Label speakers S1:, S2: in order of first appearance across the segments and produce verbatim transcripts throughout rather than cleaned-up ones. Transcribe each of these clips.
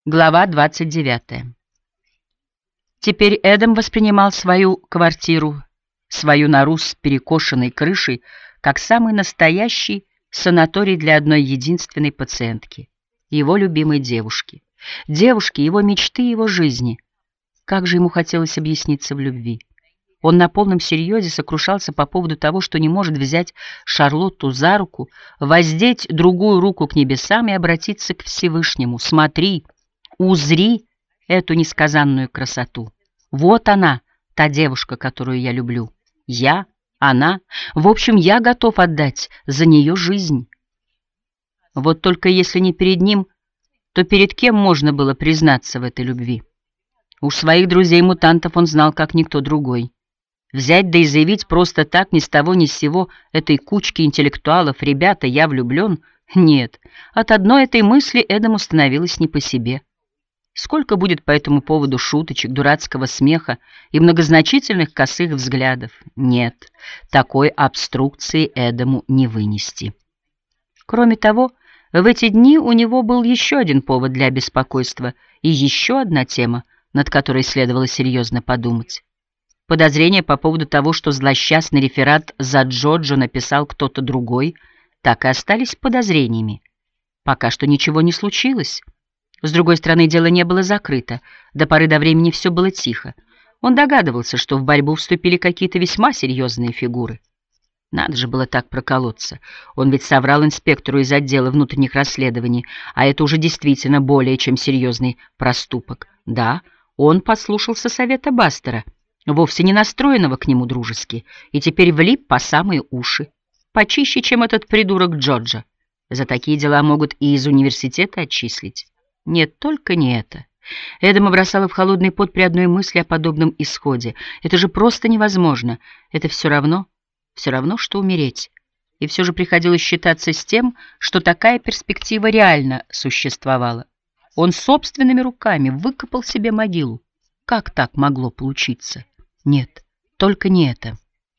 S1: Глава двадцать девятая. Теперь Эдам воспринимал свою квартиру, свою нору с перекошенной крышей, как самый настоящий санаторий для одной единственной пациентки, его любимой девушки. Девушки, его мечты, его жизни. Как же ему хотелось объясниться в любви. Он на полном серьезе сокрушался по поводу того, что не может взять Шарлотту за руку, воздеть другую руку к небесам и обратиться к Всевышнему. «Смотри, узри эту несказанную красоту. Вот она, та девушка, которую я люблю. Я, она, в общем, я готов отдать за нее жизнь». Вот только если не перед ним, то перед кем можно было признаться в этой любви? Уж своих друзей-мутантов он знал, как никто другой. Взять да и заявить просто так, ни с того ни с сего, этой кучки интеллектуалов: «Ребята, я влюблен». Нет, от одной этой мысли Эдаму становилось не по себе. Сколько будет по этому поводу шуточек, дурацкого смеха и многозначительных косых взглядов? Нет, такой обструкции Эдаму не вынести. Кроме того, в эти дни у него был еще один повод для беспокойства и еще одна тема, над которой следовало серьезно подумать. Подозрения по поводу того, что злосчастный реферат за Джоджо написал кто-то другой, так и остались подозрениями. Пока что ничего не случилось. С другой стороны, дело не было закрыто. До поры до времени все было тихо. Он догадывался, что в борьбу вступили какие-то весьма серьезные фигуры. Надо же было так проколоться. Он ведь соврал инспектору из отдела внутренних расследований, а это уже действительно более чем серьезный проступок. Да, он послушался совета Бастера, вовсе не настроенного к нему дружески, и теперь влип по самые уши. Почище, чем этот придурок Джоджо. За такие дела могут и из университета отчислить. Нет, только не это. Эдама бросала в холодный пот при одной мысли о подобном исходе. Это же просто невозможно. Это все равно, все равно, что умереть. И все же приходилось считаться с тем, что такая перспектива реально существовала. Он собственными руками выкопал себе могилу. Как так могло получиться? Нет, только не это.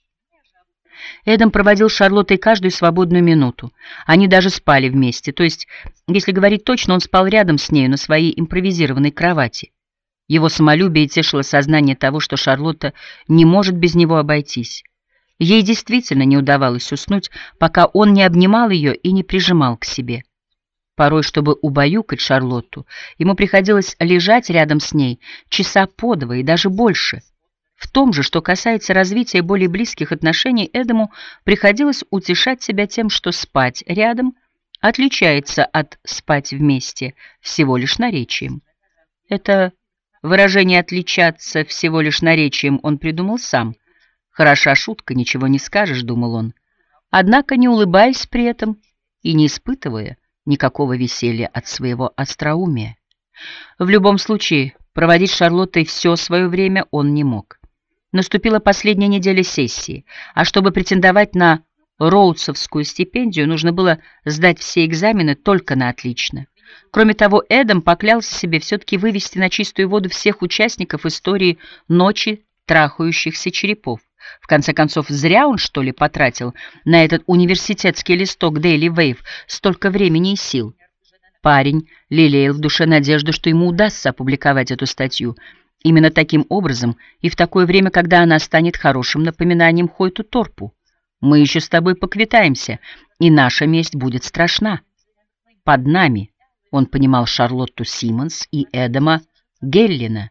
S1: Эдам проводил с Шарлоттой каждую свободную минуту. Они даже спали вместе, то есть, если говорить точно, он спал рядом с нею на своей импровизированной кровати. Его самолюбие тешило сознание того, что Шарлотта не может без него обойтись. Ей действительно не удавалось уснуть, пока он не обнимал ее и не прижимал к себе. Порой, чтобы убаюкать Шарлотту, ему приходилось лежать рядом с ней часа по два и даже больше. В том же, что касается развития более близких отношений, Эдаму приходилось утешать себя тем, что спать рядом отличается от спать вместе всего лишь наречием. Это выражение «отличаться всего лишь наречием» он придумал сам. Хороша шутка, ничего не скажешь, думал он. Однако не улыбаясь при этом и не испытывая никакого веселья от своего остроумия. В любом случае, проводить с Шарлоттой все свое время он не мог. Наступила последняя неделя сессии, а чтобы претендовать на Роудсовскую стипендию, нужно было сдать все экзамены только на отлично. Кроме того, Эдам поклялся себе все-таки вывести на чистую воду всех участников истории «Ночи трахающихся черепов». В конце концов, зря он, что ли, потратил на этот университетский листок Daily Wave столько времени и сил. Парень лелеял в душе надежду, что ему удастся опубликовать эту статью именно таким образом и в такое время, когда она станет хорошим напоминанием Хойту Торпу. Мы еще с тобой поквитаемся, и наша месть будет страшна. Под нами он понимал Шарлотту Симмонс и Эдама Геллина.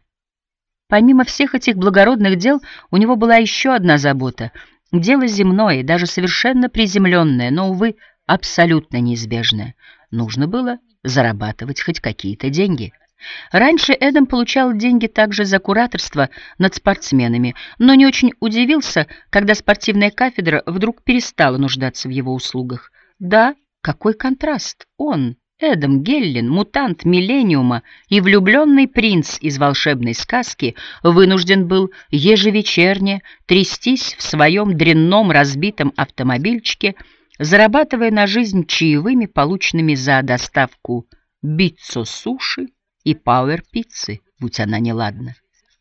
S1: Помимо всех этих благородных дел, у него была еще одна забота. Дело земное, даже совершенно приземленное, но, увы, абсолютно неизбежное. Нужно было зарабатывать хоть какие-то деньги. Раньше Эдам получал деньги также за кураторство над спортсменами, но не очень удивился, когда спортивная кафедра вдруг перестала нуждаться в его услугах. Да, какой контраст! Он, Эдам Геллин, мутант Миллениума и влюбленный принц из волшебной сказки, вынужден был ежевечерне трястись в своем дрянном разбитом автомобильчике, зарабатывая на жизнь чаевыми, полученными за доставку битцо-суши и пауэр-пиццы, будь она неладна.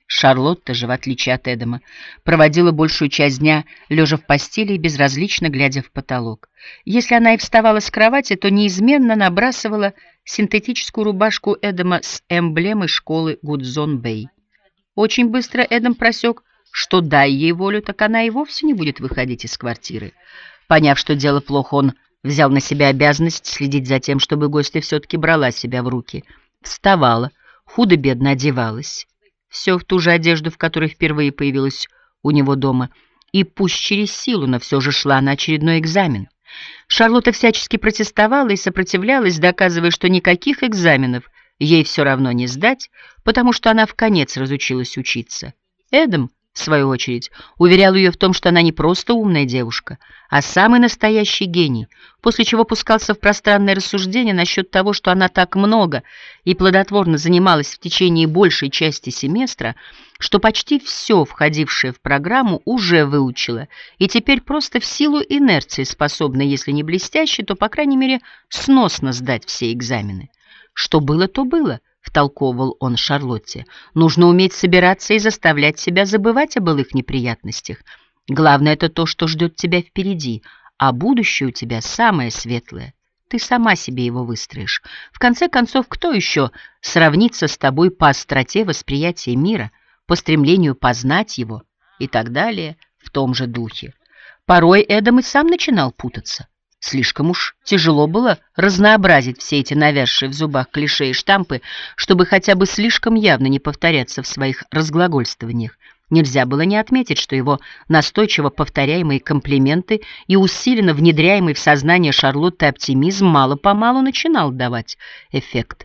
S1: Шарлотта же, в отличие от Эдама, проводила большую часть дня, лежа в постели и безразлично глядя в потолок. Если она и вставала с кровати, то неизменно набрасывала синтетическую рубашку Эдама с эмблемой школы Гудзон-Бэй. Очень быстро Эдам просек, что, дай ей волю, так она и вовсе не будет выходить из квартиры. Поняв, что дело плохо, он взял на себя обязанность следить за тем, чтобы гостья все-таки брала себя в руки. Вставала, худо-бедно одевалась. Все в ту же одежду, в которой впервые появилась у него дома, и пусть через силу, но все же шла на очередной экзамен. Шарлотта всячески протестовала и сопротивлялась, доказывая, что никаких экзаменов ей все равно не сдать, потому что она вконец разучилась учиться. Эдам, в свою очередь, уверял ее в том, что она не просто умная девушка, а самый настоящий гений, после чего пускался в пространное рассуждение насчет того, что она так много и плодотворно занималась в течение большей части семестра, что почти все, входившее в программу, уже выучила, и теперь просто в силу инерции способна, если не блестяще, то, по крайней мере, сносно сдать все экзамены. Что было, то было. — втолковывал он Шарлотте. «Нужно уметь собираться и заставлять себя забывать о былых неприятностях. Главное — это то, что ждет тебя впереди, а будущее у тебя самое светлое. Ты сама себе его выстроишь. В конце концов, кто еще сравнится с тобой по остроте восприятия мира, по стремлению познать его и так далее в том же духе?» Порой Эдам и сам начинал путаться. Слишком уж тяжело было разнообразить все эти навязшие в зубах клише и штампы, чтобы хотя бы слишком явно не повторяться в своих разглагольствованиях. Нельзя было не отметить, что его настойчиво повторяемые комплименты и усиленно внедряемый в сознание Шарлотты оптимизм мало-помалу начинал давать эффект.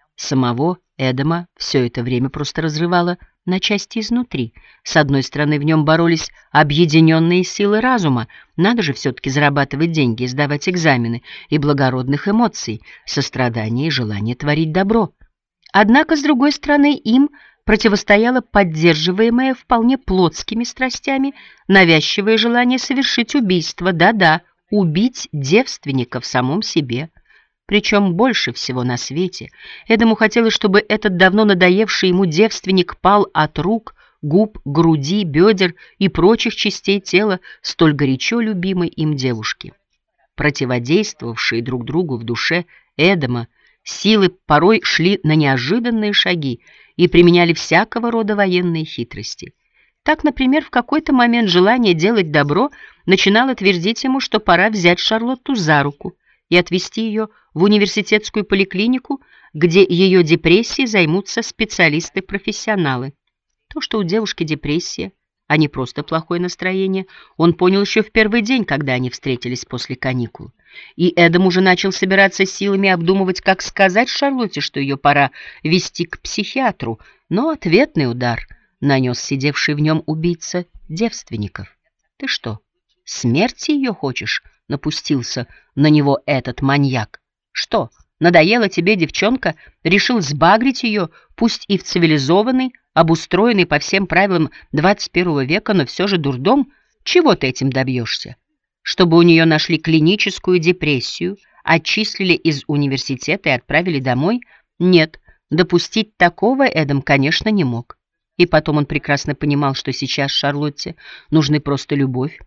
S1: Самого Эдама все это время просто разрывало на части изнутри. С одной стороны, в нем боролись объединенные силы разума. Надо же все-таки зарабатывать деньги и сдавать экзамены, и благородных эмоций, сострадания и желания творить добро. Однако, с другой стороны, им противостояло поддерживаемое вполне плотскими страстями навязчивое желание совершить убийство. Да-да, убить девственника в самом себе. Причем больше всего на свете Эдаму хотелось, чтобы этот давно надоевший ему девственник пал от рук, губ, груди, бедер и прочих частей тела столь горячо любимой им девушки. Противодействовавшие друг другу в душе Эдама силы порой шли на неожиданные шаги и применяли всякого рода военные хитрости. Так, например, в какой-то момент желание делать добро начинало твердить ему, что пора взять Шарлотту за руку и отвезти ее в университетскую поликлинику, где ее депрессией займутся специалисты-профессионалы. То, что у девушки депрессия, а не просто плохое настроение, он понял еще в первый день, когда они встретились после каникул. И Эдам уже начал собираться силами обдумывать, как сказать Шарлотте, что ее пора везти к психиатру, но ответный удар нанес сидевший в нем убийца девственников. «Ты что, смерти ее хочешь?» — напустился на него этот маньяк. «Что, надоела тебе девчонка? Решил сбагрить ее, пусть и в цивилизованный, обустроенный по всем правилам двадцать первого века, но все же дурдом? Чего ты этим добьешься? Чтобы у нее нашли клиническую депрессию, отчислили из университета и отправили домой? Нет, допустить такого Эдам, конечно, не мог. И потом он прекрасно понимал, что сейчас Шарлотте нужны просто любовь,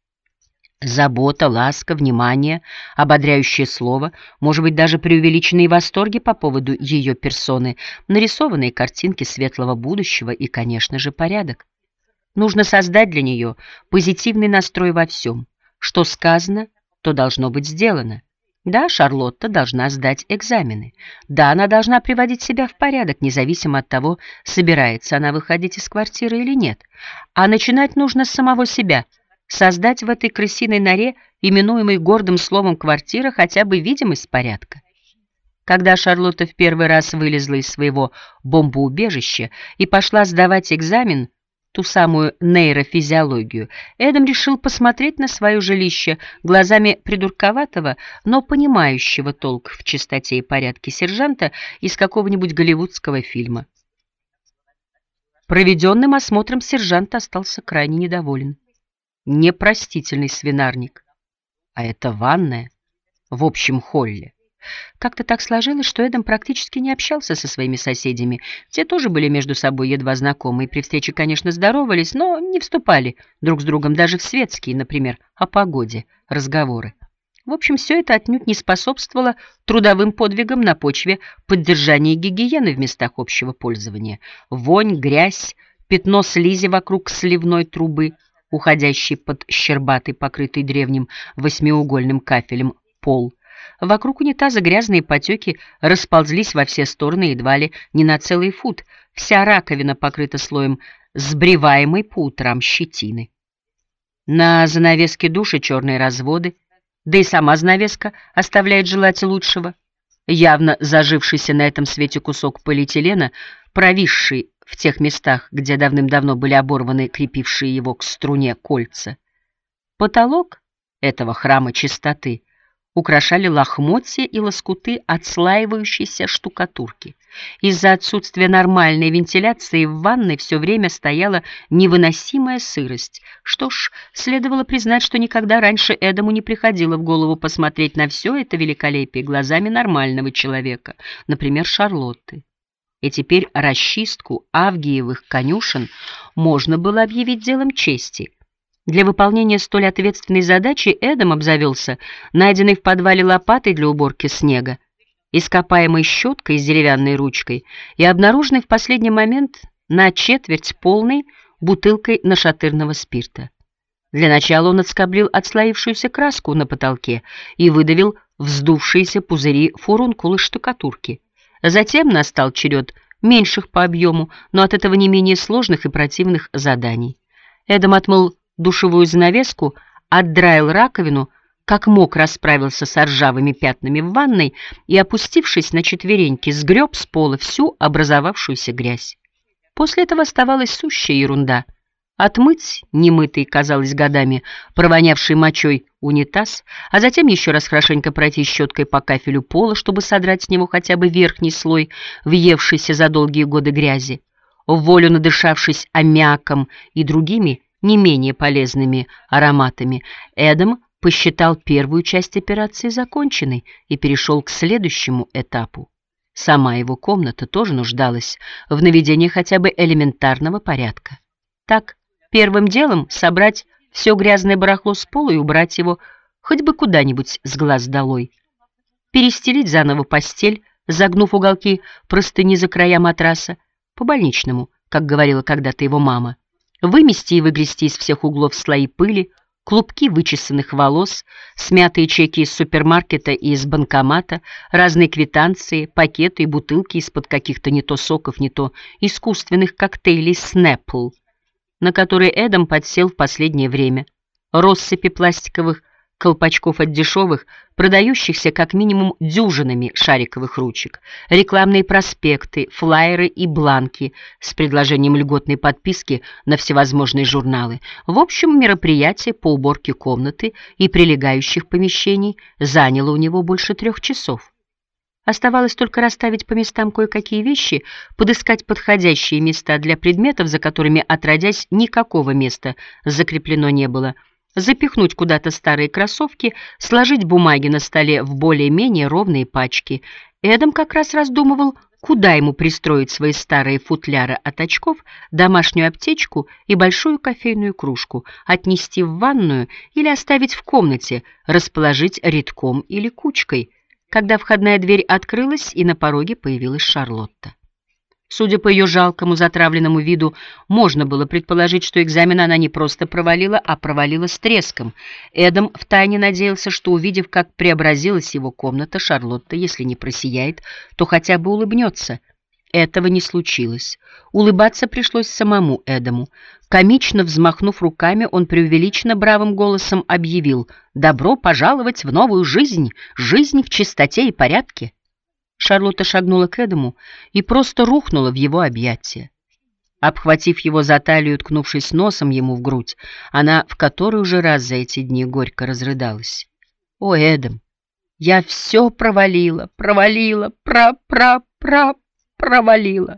S1: забота, ласка, внимание, ободряющее слово, может быть, даже преувеличенные восторги по поводу ее персоны, нарисованные картинки светлого будущего и, конечно же, порядок. Нужно создать для нее позитивный настрой во всем. Что сказано, то должно быть сделано. Да, Шарлотта должна сдать экзамены. Да, она должна приводить себя в порядок, независимо от того, собирается она выходить из квартиры или нет. А начинать нужно с самого себя. Создать в этой крысиной норе, именуемой гордым словом «квартира», хотя бы видимость порядка. Когда Шарлотта в первый раз вылезла из своего бомбоубежища и пошла сдавать экзамен, ту самую нейрофизиологию, Эдам решил посмотреть на свое жилище глазами придурковатого, но понимающего толк в чистоте и порядке сержанта из какого-нибудь голливудского фильма. Проведенным осмотром сержант остался крайне недоволен. Непростительный свинарник. А это ванная в общем холле. Как-то так сложилось, что Эдам практически не общался со своими соседями. Те тоже были между собой едва знакомы, и при встрече, конечно, здоровались, но не вступали друг с другом даже в светские, например, о погоде, разговоры. В общем, все это отнюдь не способствовало трудовым подвигам на почве поддержания гигиены в местах общего пользования. Вонь, грязь, пятно слизи вокруг сливной трубы, уходящий под щербатый, покрытый древним восьмиугольным кафелем пол. Вокруг унитаза грязные потеки расползлись во все стороны едва ли не на целый фут. Вся раковина покрыта слоем сбриваемой по утрам щетины. На занавеске душа черные разводы, да и сама занавеска оставляет желать лучшего. Явно зажившийся на этом свете кусок полиэтилена, провисший в тех местах, где давным-давно были оборваны крепившие его к струне кольца. Потолок этого храма чистоты украшали лохмотья и лоскуты отслаивающейся штукатурки. Из-за отсутствия нормальной вентиляции в ванной все время стояла невыносимая сырость. Что ж, следовало признать, что никогда раньше Эдаму не приходило в голову посмотреть на все это великолепие глазами нормального человека, например, Шарлотты. И теперь расчистку авгиевых конюшен можно было объявить делом чести. Для выполнения столь ответственной задачи Эдам обзавелся найденной в подвале лопатой для уборки снега, ископаемой щеткой с деревянной ручкой и обнаруженной в последний момент на четверть полной бутылкой нашатырного спирта. Для начала он отскоблил отслоившуюся краску на потолке и выдавил вздувшиеся пузыри фурункулы штукатурки. Затем настал черед меньших по объему, но от этого не менее сложных и противных заданий. Эдам отмыл душевую занавеску, отдраил раковину, как мог расправился с ржавыми пятнами в ванной и, опустившись на четвереньки, сгреб с пола всю образовавшуюся грязь. После этого оставалась сущая ерунда. Отмыть немытый, казалось, годами провонявший мочой унитаз, а затем еще раз хорошенько пройти щеткой по кафелю пола, чтобы содрать с него хотя бы верхний слой въевшейся за долгие годы грязи. Вволю надышавшись аммиаком и другими не менее полезными ароматами, Эдам посчитал первую часть операции законченной и перешел к следующему этапу. Сама его комната тоже нуждалась в наведении хотя бы элементарного порядка. Так, первым делом собрать все грязное барахло с пола и убрать его хоть бы куда-нибудь с глаз долой. Перестелить заново постель, загнув уголки простыни за края матраса, по-больничному, как говорила когда-то его мама. Вымести и выгрести из всех углов слои пыли, клубки вычесанных волос, смятые чеки из супермаркета и из банкомата, разные квитанции, пакеты и бутылки из-под каких-то не то соков, не то искусственных коктейлей «Снэппл», на которые Эдам подсел в последнее время, россыпи пластиковых колпачков от дешевых, продающихся как минимум дюжинами шариковых ручек, рекламные проспекты, флаеры и бланки с предложением льготной подписки на всевозможные журналы. В общем, мероприятие по уборке комнаты и прилегающих помещений заняло у него больше трех часов. Оставалось только расставить по местам кое-какие вещи, подыскать подходящие места для предметов, за которыми, отродясь, никакого места закреплено не было, запихнуть куда-то старые кроссовки, сложить бумаги на столе в более-менее ровные пачки. Эдам как раз раздумывал, куда ему пристроить свои старые футляры от очков, домашнюю аптечку и большую кофейную кружку, отнести в ванную или оставить в комнате, расположить рядком или кучкой, когда входная дверь открылась, и на пороге появилась Шарлотта. Судя по ее жалкому, затравленному виду, можно было предположить, что экзамен она не просто провалила, а провалила с треском. Эдам втайне надеялся, что, увидев, как преобразилась его комната, Шарлотта, если не просияет, то хотя бы улыбнется. Этого не случилось. Улыбаться пришлось самому Эдаму. Комично взмахнув руками, он преувеличенно бравым голосом объявил: «Добро пожаловать в новую жизнь! Жизнь в чистоте и порядке!» Шарлотта шагнула к Эдаму и просто рухнула в его объятия. Обхватив его за талию, ткнувшись носом ему в грудь, она в который уже раз за эти дни горько разрыдалась. «О, Эдам, я все провалила, провалила, пра-пра-пра, провалила!»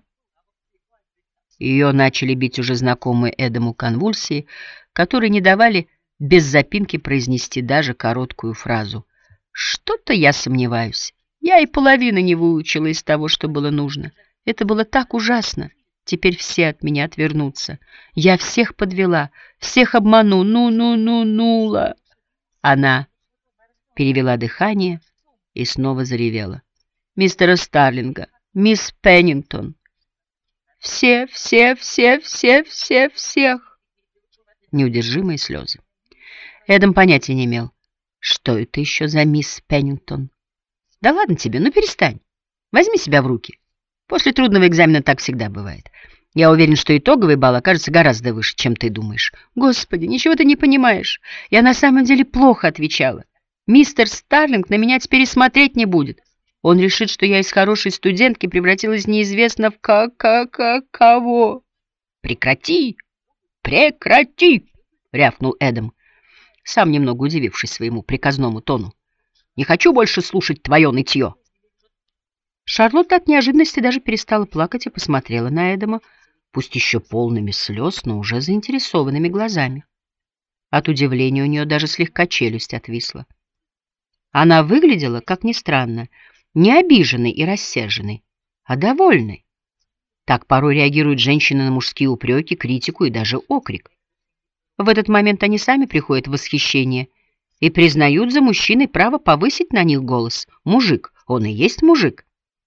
S1: Ее начали бить уже знакомые Эдаму конвульсии, которые не давали без запинки произнести даже короткую фразу. «Что-то я сомневаюсь. Я и половины не выучила из того, что было нужно. Это было так ужасно. Теперь все от меня отвернутся. Я всех подвела, всех обману. Ну-ну-ну-нула. Она перевела дыхание и снова заревела. Мистера Старлинга, мисс Пеннингтон. Все, все, все, все, все, всех. Неудержимые слезы. Эдам понятия не имел. Что это еще за мисс Пеннингтон? Да ладно тебе, ну перестань. Возьми себя в руки. После трудного экзамена так всегда бывает. Я уверен, что итоговый балл окажется гораздо выше, чем ты думаешь. Господи, ничего ты не понимаешь. Я на самом деле плохо отвечала. Мистер Старлинг на меня теперь и смотреть не будет. Он решит, что я из хорошей студентки превратилась неизвестно в ка-ка-ка-кого. Прекрати! Прекрати! Рявкнул Эдам, сам немного удивившись своему приказному тону. Не хочу больше слушать твое нытье. Шарлотта от неожиданности даже перестала плакать и посмотрела на Эдама, пусть еще полными слез, но уже заинтересованными глазами. От удивления у нее даже слегка челюсть отвисла. Она выглядела, как ни странно, не обиженной и рассерженной, а довольной. Так порой реагируют женщины на мужские упреки, критику и даже окрик. В этот момент они сами приходят в восхищение и признают за мужчиной право повысить на них голос. Мужик, он и есть мужик.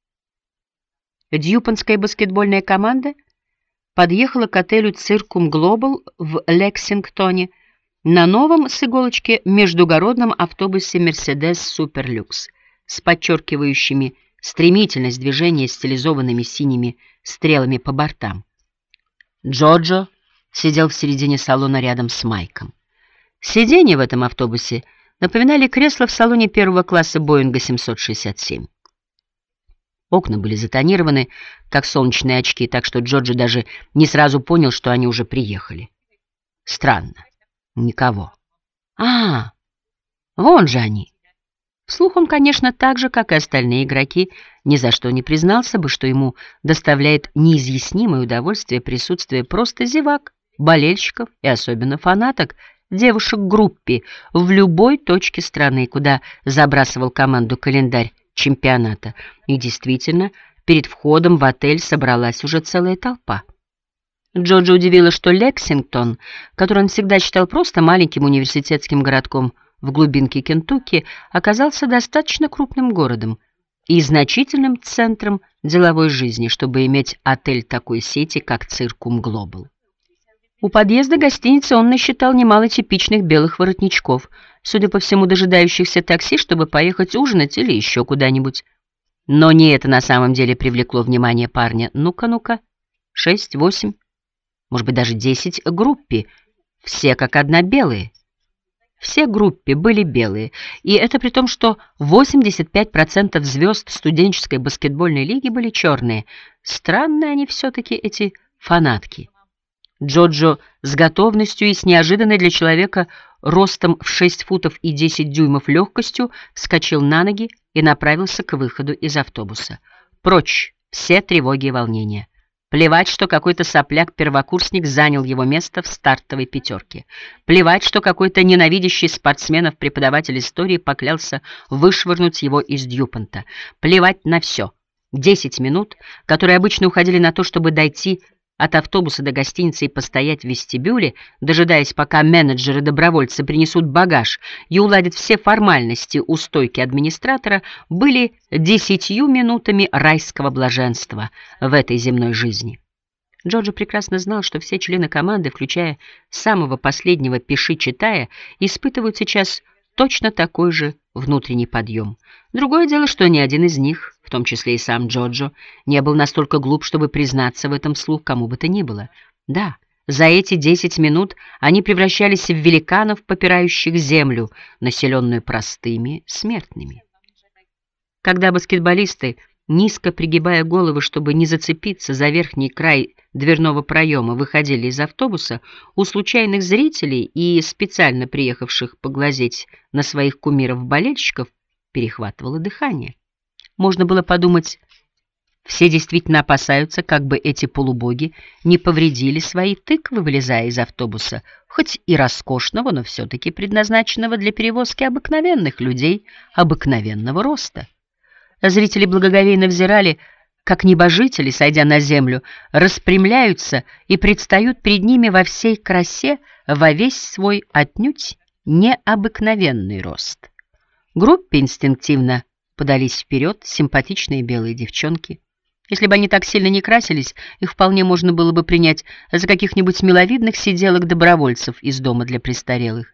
S1: Дьюпонская баскетбольная команда подъехала к отелю «Циркум Глобал» в Лексингтоне на новом с иголочки междугородном автобусе «Мерседес Суперлюкс» с подчеркивающими стремительность движения стилизованными синими стрелами по бортам. Джоджо сидел в середине салона рядом с Майком. Сиденья в этом автобусе напоминали кресла в салоне первого класса Боинга семьсот шестьдесят семь. Окна были затонированы, как солнечные очки, так что Джоджо даже не сразу понял, что они уже приехали. Странно. Никого. А, вон же они. Вслух он, конечно, так же, как и остальные игроки, ни за что не признался бы, что ему доставляет неизъяснимое удовольствие присутствие просто зевак, болельщиков и особенно фанаток, девушек в группе в любой точке страны, куда забрасывал команду календарь чемпионата. И действительно, перед входом в отель собралась уже целая толпа. Джоджо удивило, что Лексингтон, который он всегда считал просто маленьким университетским городком в глубинке Кентукки, оказался достаточно крупным городом и значительным центром деловой жизни, чтобы иметь отель такой сети, как «Циркум Глобал». У подъезда гостиницы он насчитал немало типичных белых воротничков, судя по всему, дожидающихся такси, чтобы поехать ужинать или еще куда-нибудь. Но не это на самом деле привлекло внимание парня. Ну-ка, ну-ка, шесть, восемь, может быть, даже десять группи, все как одна белые. Все группы были белые, и это при том, что восемьдесят пять процентов звезд студенческой баскетбольной лиги были черные. Странные они все-таки, эти фанатки. Джоджо с готовностью и с неожиданной для человека ростом в шесть футов и десять дюймов легкостью вскочил на ноги и направился к выходу из автобуса. Прочь все тревоги и волнения. Плевать, что какой-то сопляк-первокурсник занял его место в стартовой пятерке. Плевать, что какой-то ненавидящий спортсменов преподаватель истории поклялся вышвырнуть его из Дьюпонта. Плевать на все. Десять минут, которые обычно уходили на то, чтобы дойти от автобуса до гостиницы и постоять в вестибюле, дожидаясь, пока менеджеры-добровольцы принесут багаж и уладят все формальности у стойки администратора, были десятью минутами райского блаженства в этой земной жизни. Джоджо прекрасно знал, что все члены команды, включая самого последнего пиши-читая, испытывают сейчас точно такой же внутренний подъем. Другое дело, что ни один из них, в том числе и сам Джоджо, не был настолько глуп, чтобы признаться в этом вслух кому бы то ни было. Да, за эти десять минут они превращались в великанов, попирающих землю, населенную простыми смертными. Когда баскетболисты, низко пригибая головы, чтобы не зацепиться за верхний край дверного проема, выходили из автобуса, у случайных зрителей и специально приехавших поглазеть на своих кумиров-болельщиков перехватывало дыхание. Можно было подумать, все действительно опасаются, как бы эти полубоги не повредили свои тыквы, вылезая из автобуса, хоть и роскошного, но все-таки предназначенного для перевозки обыкновенных людей обыкновенного роста. Зрители благоговейно взирали, как небожители, сойдя на землю, распрямляются и предстают перед ними во всей красе, во весь свой отнюдь необыкновенный рост. Группе инстинктивно подались вперед симпатичные белые девчонки. Если бы они так сильно не красились, их вполне можно было бы принять за каких-нибудь миловидных сиделок-добровольцев из дома для престарелых.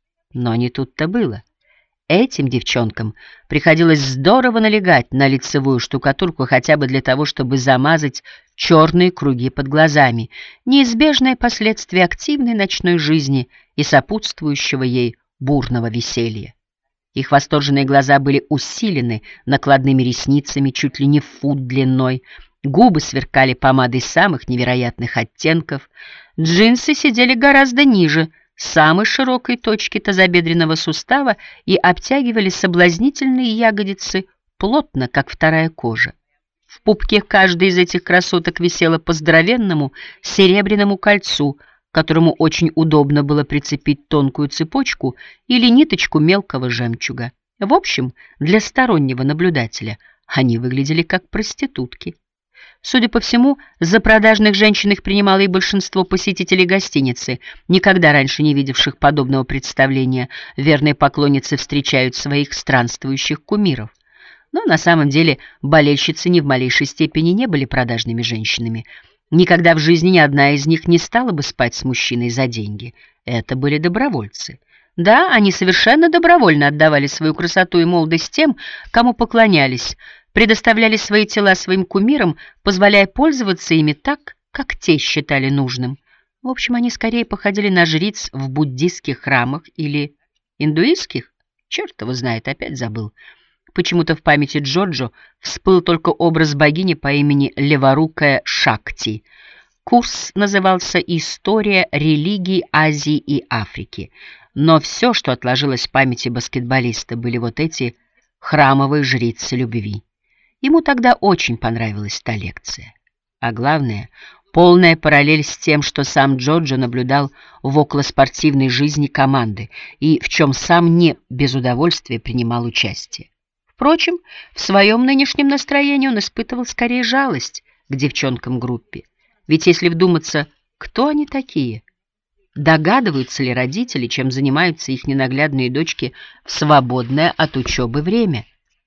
S1: Но не тут-то было. Этим девчонкам приходилось здорово налегать на лицевую штукатурку хотя бы для того, чтобы замазать черные круги под глазами, неизбежное последствие активной ночной жизни и сопутствующего ей бурного веселья. Их восторженные глаза были усилены накладными ресницами чуть ли не в фут длиной, губы сверкали помадой самых невероятных оттенков, джинсы сидели гораздо ниже самой широкой точки тазобедренного сустава и обтягивали соблазнительные ягодицы плотно, как вторая кожа. В пупке каждой из этих красоток висело по здоровенному серебряному кольцу, к которому очень удобно было прицепить тонкую цепочку или ниточку мелкого жемчуга. В общем, для стороннего наблюдателя они выглядели как проститутки. Судя по всему, за продажных женщин их принимало и большинство посетителей гостиницы, никогда раньше не видевших подобного представления. Верные поклонницы встречают своих странствующих кумиров. Но на самом деле болельщицы ни в малейшей степени не были продажными женщинами. Никогда в жизни ни одна из них не стала бы спать с мужчиной за деньги. Это были добровольцы. Да, они совершенно добровольно отдавали свою красоту и молодость тем, кому поклонялись, предоставляли свои тела своим кумирам, позволяя пользоваться ими так, как те считали нужным. В общем, они скорее походили на жриц в буддистских храмах или индуистских. Черт его знает, опять забыл. Почему-то в памяти Джоджо всплыл только образ богини по имени Леворукая Шакти. Курс назывался «История религий Азии и Африки». Но все, что отложилось в памяти баскетболиста, были вот эти храмовые жрицы любви. Ему тогда очень понравилась та лекция. А главное, полная параллель с тем, что сам Джоджо наблюдал в околоспортивной жизни команды и в чем сам не без удовольствия принимал участие. Впрочем, в своем нынешнем настроении он испытывал скорее жалость к девчонкам группе. Ведь если вдуматься, кто они такие? Догадываются ли родители, чем занимаются их ненаглядные дочки в свободное от учебы время?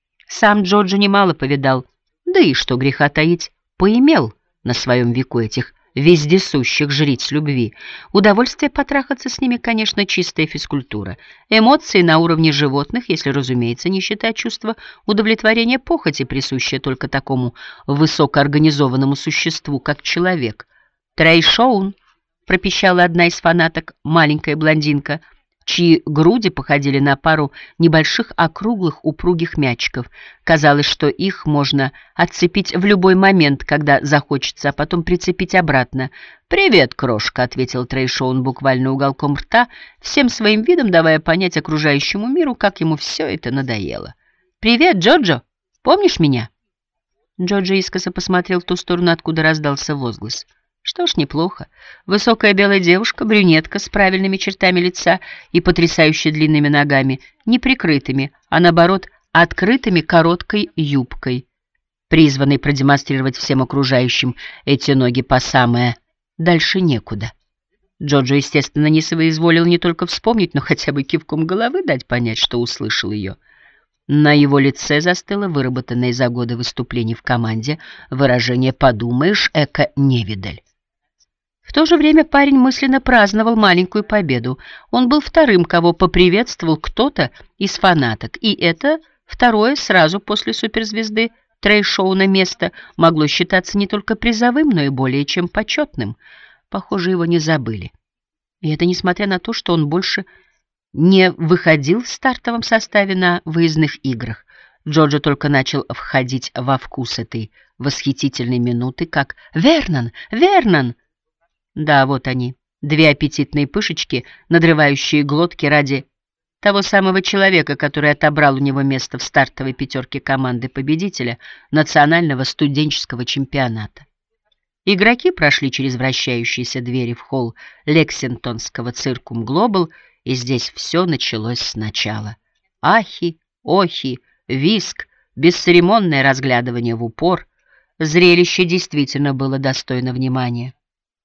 S1: Сам Джоджо немало повидал, да и, что греха таить, поимел на своем веку этих вездесущих жриц любви. Удовольствие потрахаться с ними, конечно, чистая физкультура. Эмоции на уровне животных, если, разумеется, не считать чувства удовлетворения похоти, присущее только такому высокоорганизованному существу, как человек. «Трей Шоун», — пропищала одна из фанаток, маленькая блондинка, чьи груди походили на пару небольших округлых упругих мячиков. Казалось, что их можно отцепить в любой момент, когда захочется, а потом прицепить обратно. «Привет, крошка», — ответил Трей Шоун буквально уголком рта, всем своим видом давая понять окружающему миру, как ему все это надоело. «Привет, Джоджо! Помнишь меня?» Джоджо искоса посмотрел в ту сторону, откуда раздался возглас. Что ж, неплохо. Высокая белая девушка, брюнетка с правильными чертами лица и потрясающе длинными ногами, не прикрытыми, а наоборот, открытыми короткой юбкой, призванной продемонстрировать всем окружающим эти ноги по самое дальше некуда. Джоджо, естественно, не соизволил не только вспомнить, но хотя бы кивком головы дать понять, что услышал ее. На его лице застыло выработанное за годы выступлений в команде выражение «подумаешь, эко-невидаль». В то же время парень мысленно праздновал маленькую победу. Он был вторым, кого поприветствовал кто-то из фанаток, и это второе сразу после суперзвезды Трей Шоуна место могло считаться не только призовым, но и более чем почетным. Похоже, его не забыли. И это несмотря на то, что он больше не выходил в стартовом составе на выездных играх. Джоджо только начал входить во вкус этой восхитительной минуты, как «Вернон! Вернон!» Да, вот они, две аппетитные пышечки, надрывающие глотки ради того самого человека, который отобрал у него место в стартовой пятерке команды победителя национального студенческого чемпионата. Игроки прошли через вращающиеся двери в холл Лексингтонского Циркум Глобал, и здесь все началось сначала. Ахи, охи, виск, бесцеремонное разглядывание в упор. Зрелище действительно было достойно внимания.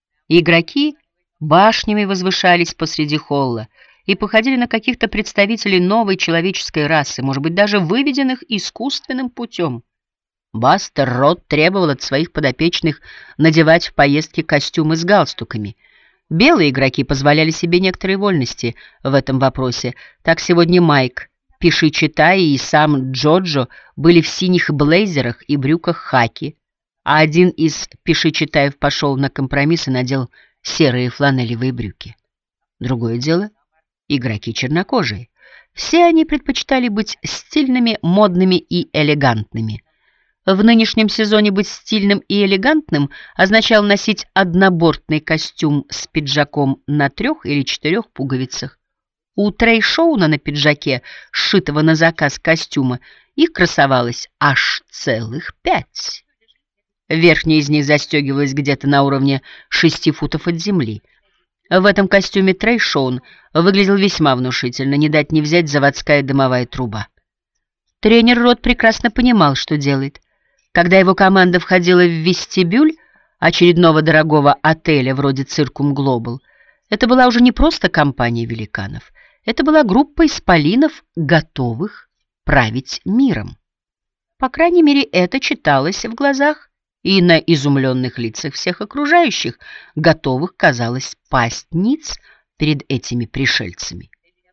S1: Игроки башнями возвышались посреди холла и походили на каких-то представителей новой человеческой расы, может быть, даже выведенных искусственным путем. Бастер Рот требовал от своих подопечных надевать в поездке костюмы с галстуками. Белые игроки позволяли себе некоторые вольности в этом вопросе. Так сегодня Майк, Пиши-читай и сам Джоджо были в синих блейзерах и брюках хаки, а один из Пиши-читаев пошел на компромисс и надел серые фланелевые брюки. Другое дело — игроки чернокожие. Все они предпочитали быть стильными, модными и элегантными. В нынешнем сезоне быть стильным и элегантным означало носить однобортный костюм с пиджаком на трех или четырех пуговицах. У Трей Шоуна на пиджаке, сшитого на заказ костюма, их красовалось аж целых пять. Верхняя из них застегивалась где-то на уровне шести футов от земли. В этом костюме Трей Шоун выглядел весьма внушительно, не дать не взять заводская дымовая труба. Тренер Рот прекрасно понимал, что делает. Когда его команда входила в вестибюль очередного дорогого отеля вроде «Циркум Глобал», это была уже не просто компания великанов, это была группа исполинов, готовых править миром. По крайней мере, это читалось в глазах и на изумленных лицах всех окружающих, готовых, казалось, пасть ниц перед этими пришельцами.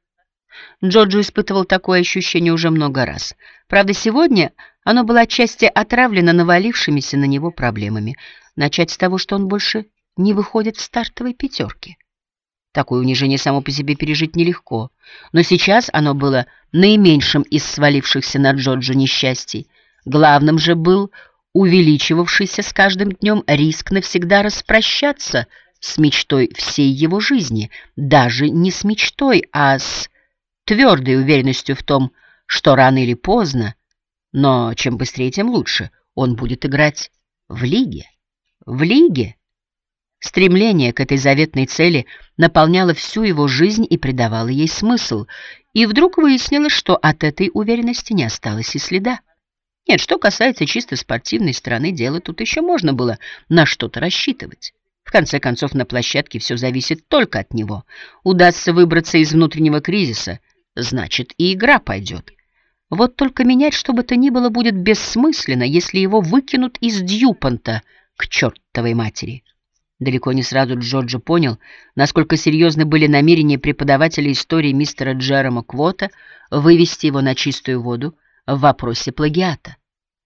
S1: Джоджо испытывал такое ощущение уже много раз. Правда, сегодня оно было отчасти отравлено навалившимися на него проблемами. Начать с того, что он больше не выходит в стартовой пятерке. Такое унижение само по себе пережить нелегко, но сейчас оно было наименьшим из свалившихся на Джоджо несчастий. Главным же был увеличивавшийся с каждым днем риск навсегда распрощаться с мечтой всей его жизни, даже не с мечтой, а с твердой уверенностью в том, что рано или поздно, но чем быстрее, тем лучше, он будет играть в лиге. В лиге. Стремление к этой заветной цели наполняло всю его жизнь и придавало ей смысл, и вдруг выяснилось, что от этой уверенности не осталось и следа. Нет, что касается чисто спортивной стороны дела, тут еще можно было на что-то рассчитывать. В конце концов, на площадке все зависит только от него. Удастся выбраться из внутреннего кризиса, значит, и игра пойдет. Вот только менять что бы то ни было будет бессмысленно, если его выкинут из Дьюпонта к чертовой матери. Далеко не сразу Джоджо понял, насколько серьезны были намерения преподавателя истории мистера Джерома Квота вывести его на чистую воду в вопросе плагиата.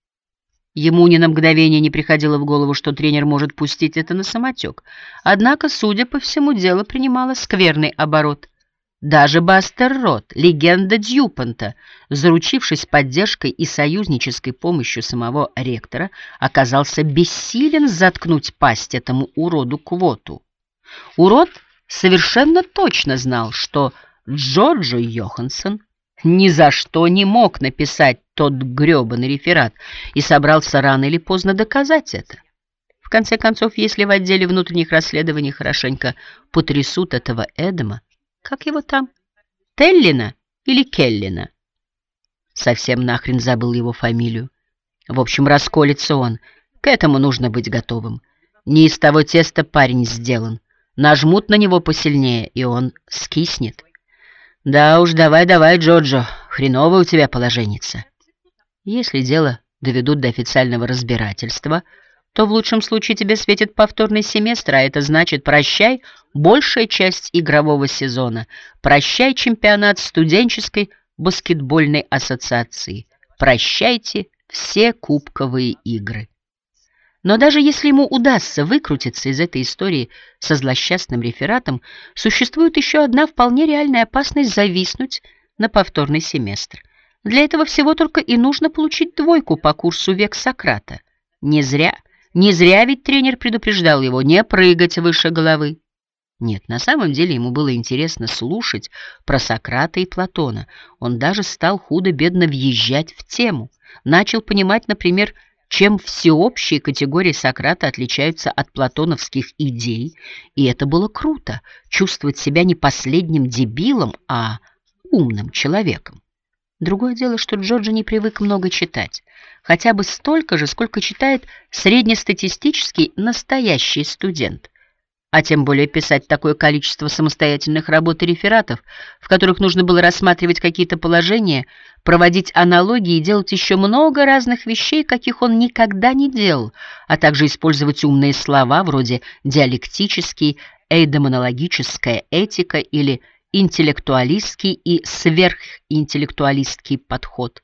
S1: Ему ни на мгновение не приходило в голову, что тренер может пустить это на самотек. Однако, судя по всему, дело принимало скверный оборот. Даже Бастер Рот, легенда Дьюпонта, заручившись поддержкой и союзнической помощью самого ректора, оказался бессилен заткнуть пасть этому уроду Квоту. Урод совершенно точно знал, что Джоджо Йоханссон ни за что не мог написать тот грёбаный реферат и собрался рано или поздно доказать это. В конце концов, если в отделе внутренних расследований хорошенько потрясут этого Эдема, как его там, Теллина или Келлина? Совсем нахрен забыл его фамилию. В общем, расколется он. К этому нужно быть готовым. Не из того теста парень сделан. Нажмут на него посильнее, и он скиснет. Да уж, давай-давай, Джоджо, хреново у тебя положенница. Если дело доведут до официального разбирательства, то в лучшем случае тебе светит повторный семестр, а это значит прощай большая часть игрового сезона, прощай чемпионат студенческой баскетбольной ассоциации, прощайте все кубковые игры. Но даже если ему удастся выкрутиться из этой истории со злосчастным рефератом, существует еще одна вполне реальная опасность зависнуть на повторный семестр. Для этого всего только и нужно получить двойку по курсу «Век Сократа». Не зря, не зря ведь тренер предупреждал его не прыгать выше головы. Нет, на самом деле ему было интересно слушать про Сократа и Платона. Он даже стал худо-бедно въезжать в тему. Начал понимать, например, чем всеобщие категории Сократа отличаются от платоновских идей, и это было круто, чувствовать себя не последним дебилом, а умным человеком. Другое дело, что Джорджо не привык много читать, хотя бы столько же, сколько читает среднестатистический настоящий студент, а тем более писать такое количество самостоятельных работ и рефератов, в которых нужно было рассматривать какие-то положения, проводить аналогии и делать еще много разных вещей, каких он никогда не делал, а также использовать умные слова вроде диалектический, эйдемонологическая этика или интеллектуалистский и сверхинтеллектуалистский подход.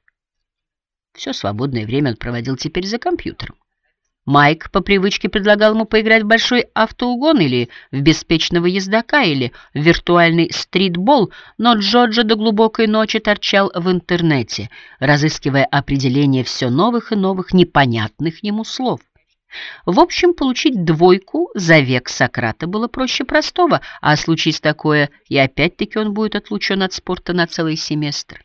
S1: Все свободное время он проводил теперь за компьютером. Майк по привычке предлагал ему поиграть в большой автоугон или в беспечного ездака или в виртуальный стритбол, но Джорджо до глубокой ночи торчал в интернете, разыскивая определения все новых и новых непонятных ему слов. В общем, получить двойку за век Сократа было проще простого, а случись такое, и опять-таки он будет отлучен от спорта на целый семестр.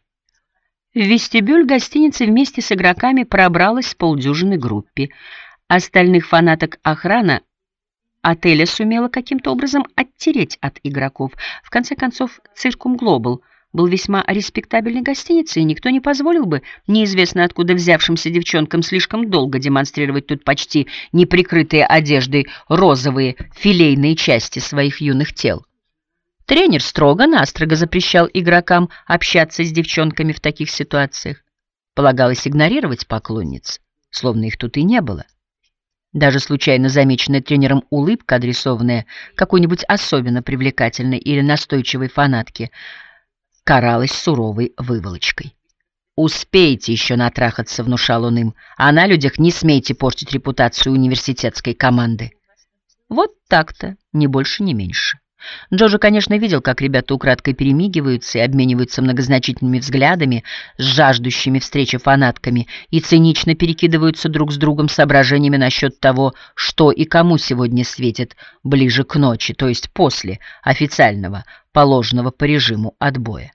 S1: В вестибюль гостиницы вместе с игроками пробралась с полдюжины группе. Остальных фанаток охрана отеля сумела каким-то образом оттереть от игроков. В конце концов, «Циркум Глобал» был весьма респектабельной гостиницей, и никто не позволил бы неизвестно откуда взявшимся девчонкам слишком долго демонстрировать тут почти неприкрытые одеждой розовые филейные части своих юных тел. Тренер строго-настрого запрещал игрокам общаться с девчонками в таких ситуациях. Полагалось игнорировать поклонниц, словно их тут и не было. Даже случайно замеченная тренером улыбка, адресованная какой-нибудь особенно привлекательной или настойчивой фанатке, каралась суровой выволочкой. «Успейте еще натрахаться», — внушал он им, «а на людях не смейте портить репутацию университетской команды». Вот так-то, ни больше, ни меньше. Джорджо, конечно, видел, как ребята украдкой перемигиваются и обмениваются многозначительными взглядами с жаждущими встречи фанатками и цинично перекидываются друг с другом соображениями насчет того, что и кому сегодня светит ближе к ночи, то есть после официального, положенного по режиму отбоя.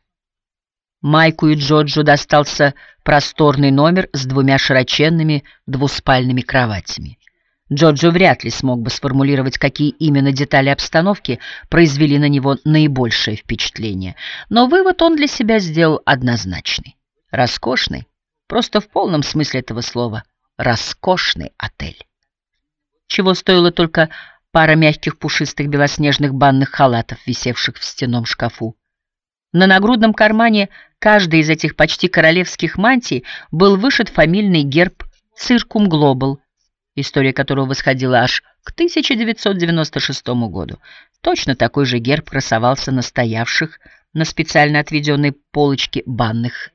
S1: Майку и Джорджу достался просторный номер с двумя широченными двуспальными кроватями. Джорджо вряд ли смог бы сформулировать, какие именно детали обстановки произвели на него наибольшее впечатление, но вывод он для себя сделал однозначный. Роскошный, просто в полном смысле этого слова, роскошный отель. Чего стоила только пара мягких пушистых белоснежных банных халатов, висевших в стенном шкафу. На нагрудном кармане каждой из этих почти королевских мантий был вышит фамильный герб «Циркум Глобал», история которого восходила аж к тысяча девятьсот девяносто шестому году. Точно такой же герб красовался на стоявших на специально отведенной полочке банных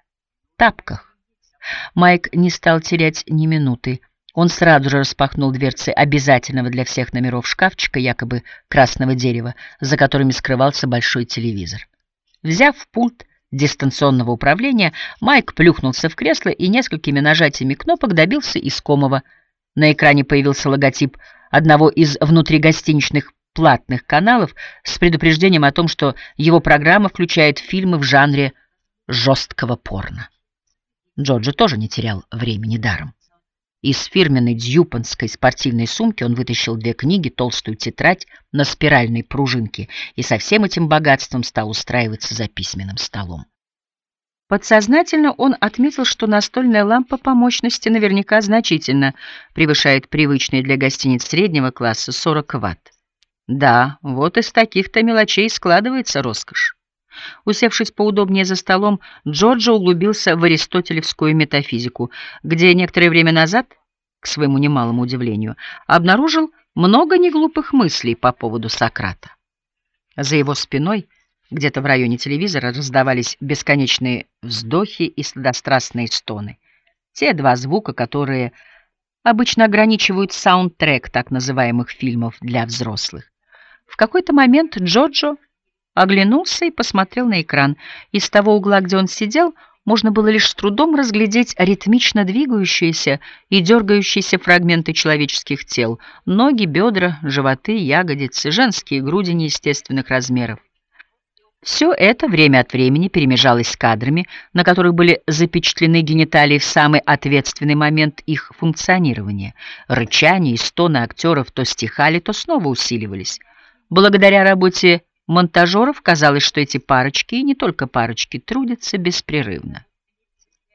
S1: тапках. Майк не стал терять ни минуты. Он сразу же распахнул дверцы обязательного для всех номеров шкафчика, якобы красного дерева, за которыми скрывался большой телевизор. Взяв пульт дистанционного управления, Майк плюхнулся в кресло и несколькими нажатиями кнопок добился искомого. На экране появился логотип одного из внутригостиничных платных каналов с предупреждением о том, что его программа включает фильмы в жанре жесткого порно. Джорджо тоже не терял времени даром. Из фирменной дьюпонской спортивной сумки он вытащил две книги, толстую тетрадь на спиральной пружинке и со всем этим богатством стал устраиваться за письменным столом. Подсознательно он отметил, что настольная лампа по мощности наверняка значительно превышает привычные для гостиниц среднего класса сорок ватт. Да, вот из таких-то мелочей складывается роскошь. Усевшись поудобнее за столом, Джорджо углубился в аристотелевскую метафизику, где некоторое время назад, к своему немалому удивлению, обнаружил много неглупых мыслей по поводу Сократа. За его спиной, где-то в районе телевизора, раздавались бесконечные вздохи и сладострастные стоны. Те два звука, которые обычно ограничивают саундтрек так называемых фильмов для взрослых. В какой-то момент Джорджо оглянулся и посмотрел на экран. Из того угла, где он сидел, можно было лишь с трудом разглядеть ритмично двигающиеся и дергающиеся фрагменты человеческих тел: ноги, бедра, животы, ягодицы, женские груди неестественных размеров. Все это время от времени перемежалось с кадрами, на которых были запечатлены гениталии в самый ответственный момент их функционирования. Рычание и стоны актеров то стихали, то снова усиливались. Благодаря работе монтажеров казалось, что эти парочки, и не только парочки, трудятся беспрерывно.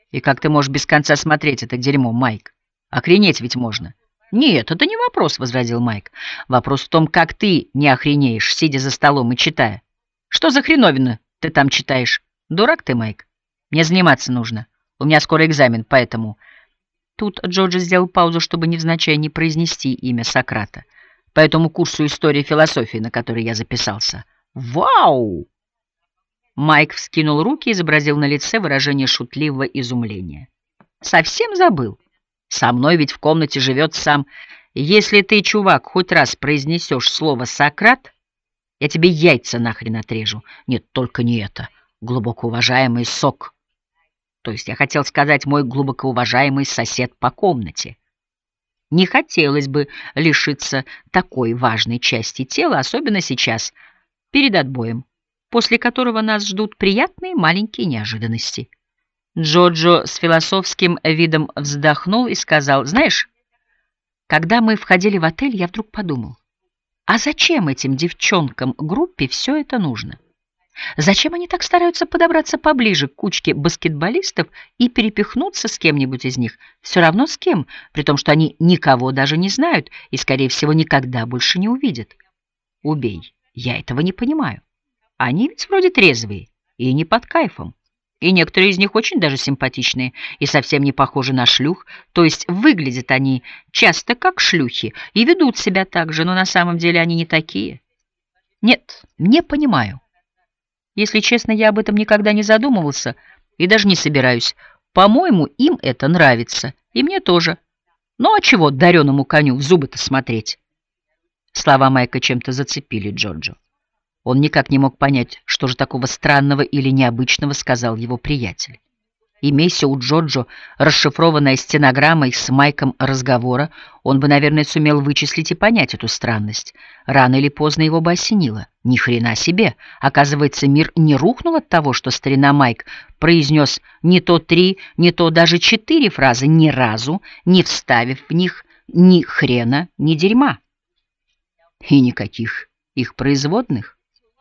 S1: И как ты можешь без конца смотреть это дерьмо, Майк? Охренеть ведь можно. Нет, это не вопрос, — возразил Майк. Вопрос в том, как ты не охренеешь, сидя за столом и читая. Что за хреновина ты там читаешь? Дурак ты, Майк. Мне заниматься нужно. У меня скоро экзамен, поэтому... Тут Джорджо сделал паузу, чтобы невзначай не произнести имя Сократа. По этому курсу истории и философии, на который я записался. Вау! Майк вскинул руки и изобразил на лице выражение шутливого изумления. Совсем забыл. Со мной ведь в комнате живет сам. Если ты, чувак, хоть раз произнесешь слово «Сократ», я тебе яйца нахрен отрежу. Нет, только не это. Глубоко уважаемый Сок. То есть я хотел сказать мой глубоко уважаемый сосед по комнате. Не хотелось бы лишиться такой важной части тела, особенно сейчас, перед отбоем, после которого нас ждут приятные маленькие неожиданности. Джоджо с философским видом вздохнул и сказал: «Знаешь, когда мы входили в отель, я вдруг подумал, а зачем этим девчонкам группе все это нужно? Зачем они так стараются подобраться поближе к кучке баскетболистов и перепихнуться с кем-нибудь из них? Все равно с кем, при том, что они никого даже не знают и, скорее всего, никогда больше не увидят. Убей, я этого не понимаю. Они ведь вроде трезвые и не под кайфом. И некоторые из них очень даже симпатичные и совсем не похожи на шлюх, то есть выглядят они часто как шлюхи и ведут себя так же, но на самом деле они не такие. Нет, не понимаю. Если честно, я об этом никогда не задумывался и даже не собираюсь. По-моему, им это нравится, и мне тоже. Ну а чего дареному коню в зубы-то смотреть?» Слова Майка чем-то зацепили Джорджо. Он никак не мог понять, что же такого странного или необычного сказал его приятель. Имейся у Джорджо расшифрованная стенограмма с Майком разговора, он бы, наверное, сумел вычислить и понять эту странность. Рано или поздно его бы осенило. Ни хрена себе! Оказывается, мир не рухнул от того, что старина Майк произнес не то три, не то даже четыре фразы, ни разу не вставив в них ни хрена, ни дерьма. И никаких их производных.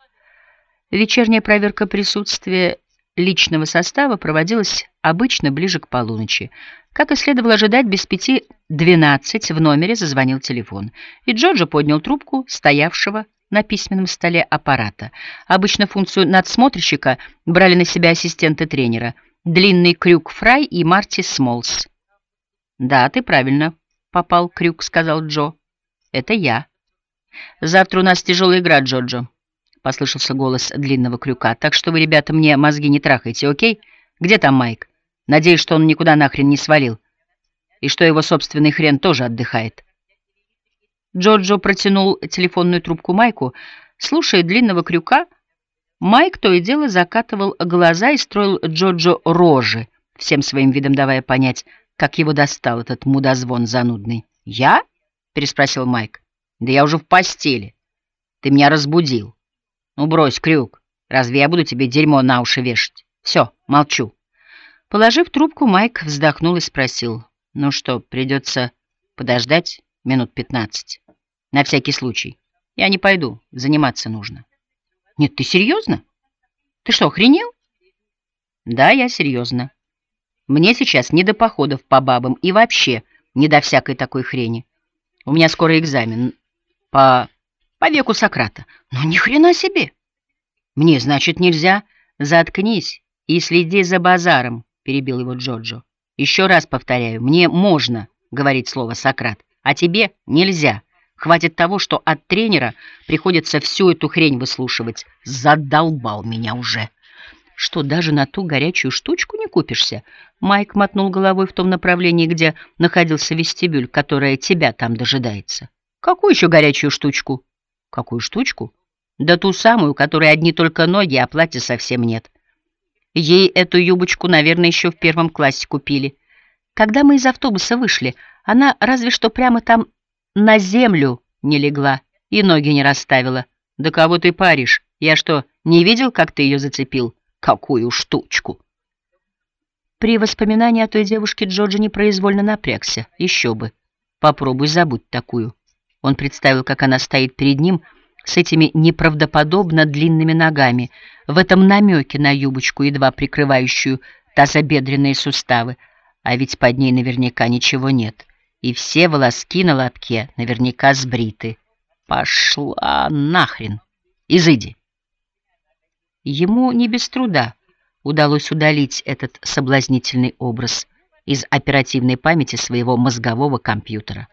S1: Вечерняя проверка присутствия личного состава проводилась обычно ближе к полуночи. Как и следовало ожидать, без пяти двенадцать в номере зазвонил телефон, и Джорджо поднял трубку стоявшего на письменном столе аппарата. Обычно функцию надсмотрщика брали на себя ассистенты тренера — Длинный Крюк Фрай и Марти Смолс. «Да, ты правильно попал, Крюк», — сказал Джо. «Это я». «Завтра у нас тяжелая игра, Джорджо», — послышался голос Длинного Крюка. «Так что вы, ребята, мне мозги не трахайте, окей? Где там Майк? Надеюсь, что он никуда нахрен не свалил. И что его собственный хрен тоже отдыхает». Джорджо протянул телефонную трубку Майку. Слушая Длинного Крюка, Майк то и дело закатывал глаза и строил Джорджо рожи, всем своим видом давая понять, как его достал этот мудозвон занудный. «Я?» — переспросил Майк. «Да я уже в постели. Ты меня разбудил. Ну, брось, Крюк, разве я буду тебе дерьмо на уши вешать? Все, молчу». Положив трубку, Майк вздохнул и спросил: «Ну что, придется подождать минут пятнадцать? На всякий случай. Я не пойду, заниматься нужно». «Нет, ты серьезно? Ты что, охренел?» «Да, я серьезно. Мне сейчас не до походов по бабам и вообще не до всякой такой хрени. У меня скоро экзамен по... по веку Сократа». «Ну, ни хрена себе! Мне, значит, нельзя?» «Заткнись и следи за базаром», — перебил его Джорджо. «Еще раз повторяю, мне можно говорить слово «Сократ», а тебе нельзя. Хватит того, что от тренера приходится всю эту хрень выслушивать. Задолбал меня уже». «Что, даже на ту горячую штучку не купишься?» Майк мотнул головой в том направлении, где находился вестибюль, которая тебя там дожидается. «Какую еще горячую штучку?» «Какую штучку?» «Да ту самую, у которой одни только ноги, а платья совсем нет. Ей эту юбочку, наверное, еще в первом классе купили. Когда мы из автобуса вышли, она разве что прямо там на землю не легла и ноги не расставила. Да кого ты паришь? Я что, не видел, как ты ее зацепил? Какую штучку?» При воспоминании о той девушке Джорджи непроизвольно напрягся. Еще бы. Попробуй забудь такую. Он представил, как она стоит перед ним с этими неправдоподобно длинными ногами, в этом намеке на юбочку, едва прикрывающую тазобедренные суставы, а ведь под ней наверняка ничего нет, и все волоски на лобке наверняка сбриты. Пошла нахрен! Изыди! Ему не без труда удалось удалить этот соблазнительный образ из оперативной памяти своего мозгового компьютера.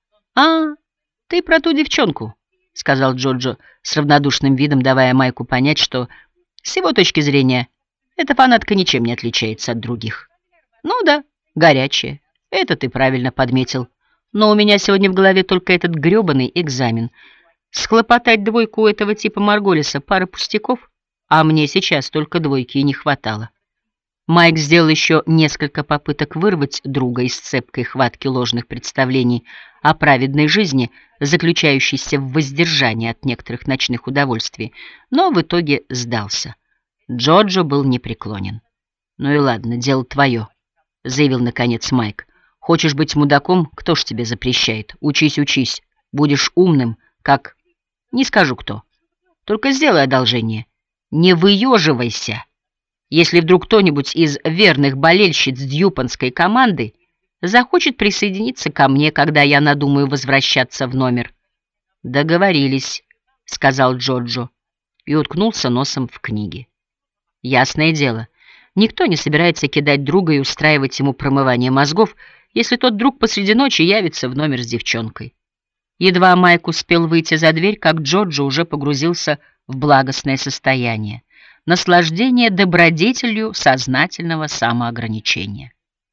S1: «А, ты про ту девчонку», — сказал Джорджо с равнодушным видом, давая Майку понять, что с его точки зрения эта фанатка ничем не отличается от других. «Ну да, горячая, это ты правильно подметил. Но у меня сегодня в голове только этот грёбаный экзамен. Схлопотать двойку у этого типа Марголиса — пара пустяков, а мне сейчас только двойки и не хватало». Майк сделал еще несколько попыток вырвать друга из цепкой хватки ложных представлений о праведной жизни, заключающейся в воздержании от некоторых ночных удовольствий, но в итоге сдался. Джорджо был непреклонен. «Ну и ладно, дело твое», — заявил наконец Майк. «Хочешь быть мудаком, кто ж тебе запрещает? Учись, учись, будешь умным, как... не скажу кто. Только сделай одолжение, не выеживайся. Если вдруг кто-нибудь из верных болельщиц дьюпонской команды захочет присоединиться ко мне, когда я надумаю возвращаться в номер». «Договорились», — сказал Джорджо и уткнулся носом в книги. Ясное дело, никто не собирается кидать друга и устраивать ему промывание мозгов, если тот друг посреди ночи явится в номер с девчонкой. Едва Майк успел выйти за дверь, как Джорджо уже погрузился в благостное состояние, наслаждение добродетелью сознательного самоограничения.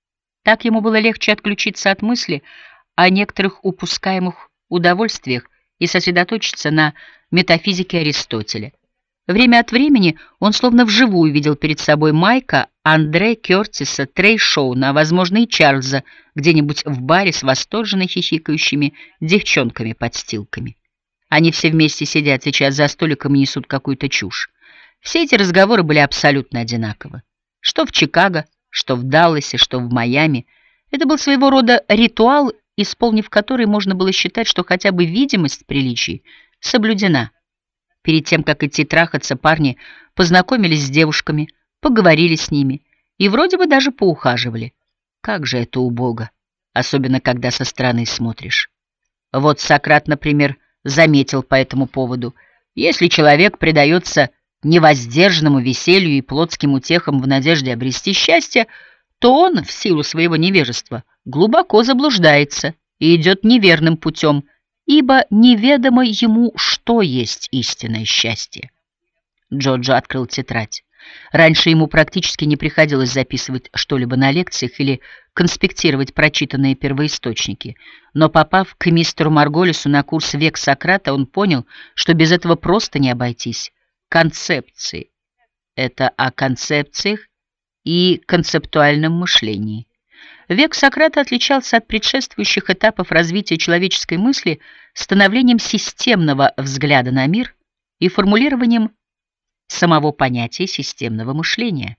S1: Так ему было легче отключиться от мысли о некоторых упускаемых удовольствиях и сосредоточиться на метафизике Аристотеля. Время от времени он словно вживую видел перед собой Майка, Андре, Кёртиса, Трей Шоуна, возможно, и Чарльза где-нибудь в баре с восторженно хихикающими девчонками-подстилками. Они все вместе сидят сейчас за столиком и несут какую-то чушь. Все эти разговоры были абсолютно одинаковы. Что в Чикаго, что в Далласе, что в Майами. Это был своего рода ритуал, исполнив который можно было считать, что хотя бы видимость приличий соблюдена. Перед тем, как идти трахаться, парни познакомились с девушками, поговорили с ними и вроде бы даже поухаживали. Как же это убого, особенно когда со стороны смотришь. Вот Сократ, например, заметил по этому поводу: если человек предается невоздержанному веселью и плотским утехам в надежде обрести счастье, то он, в силу своего невежества, глубоко заблуждается и идет неверным путем, ибо неведомо ему, что есть истинное счастье. Джорджо открыл тетрадь. Раньше ему практически не приходилось записывать что-либо на лекциях или конспектировать прочитанные первоисточники, но попав к мистеру Марголису на курс «Век Сократа», он понял, что без этого просто не обойтись. Концепции. Это о концепциях и концептуальном мышлении. Век Сократа отличался от предшествующих этапов развития человеческой мысли становлением системного взгляда на мир и формулированием самого понятия системного мышления.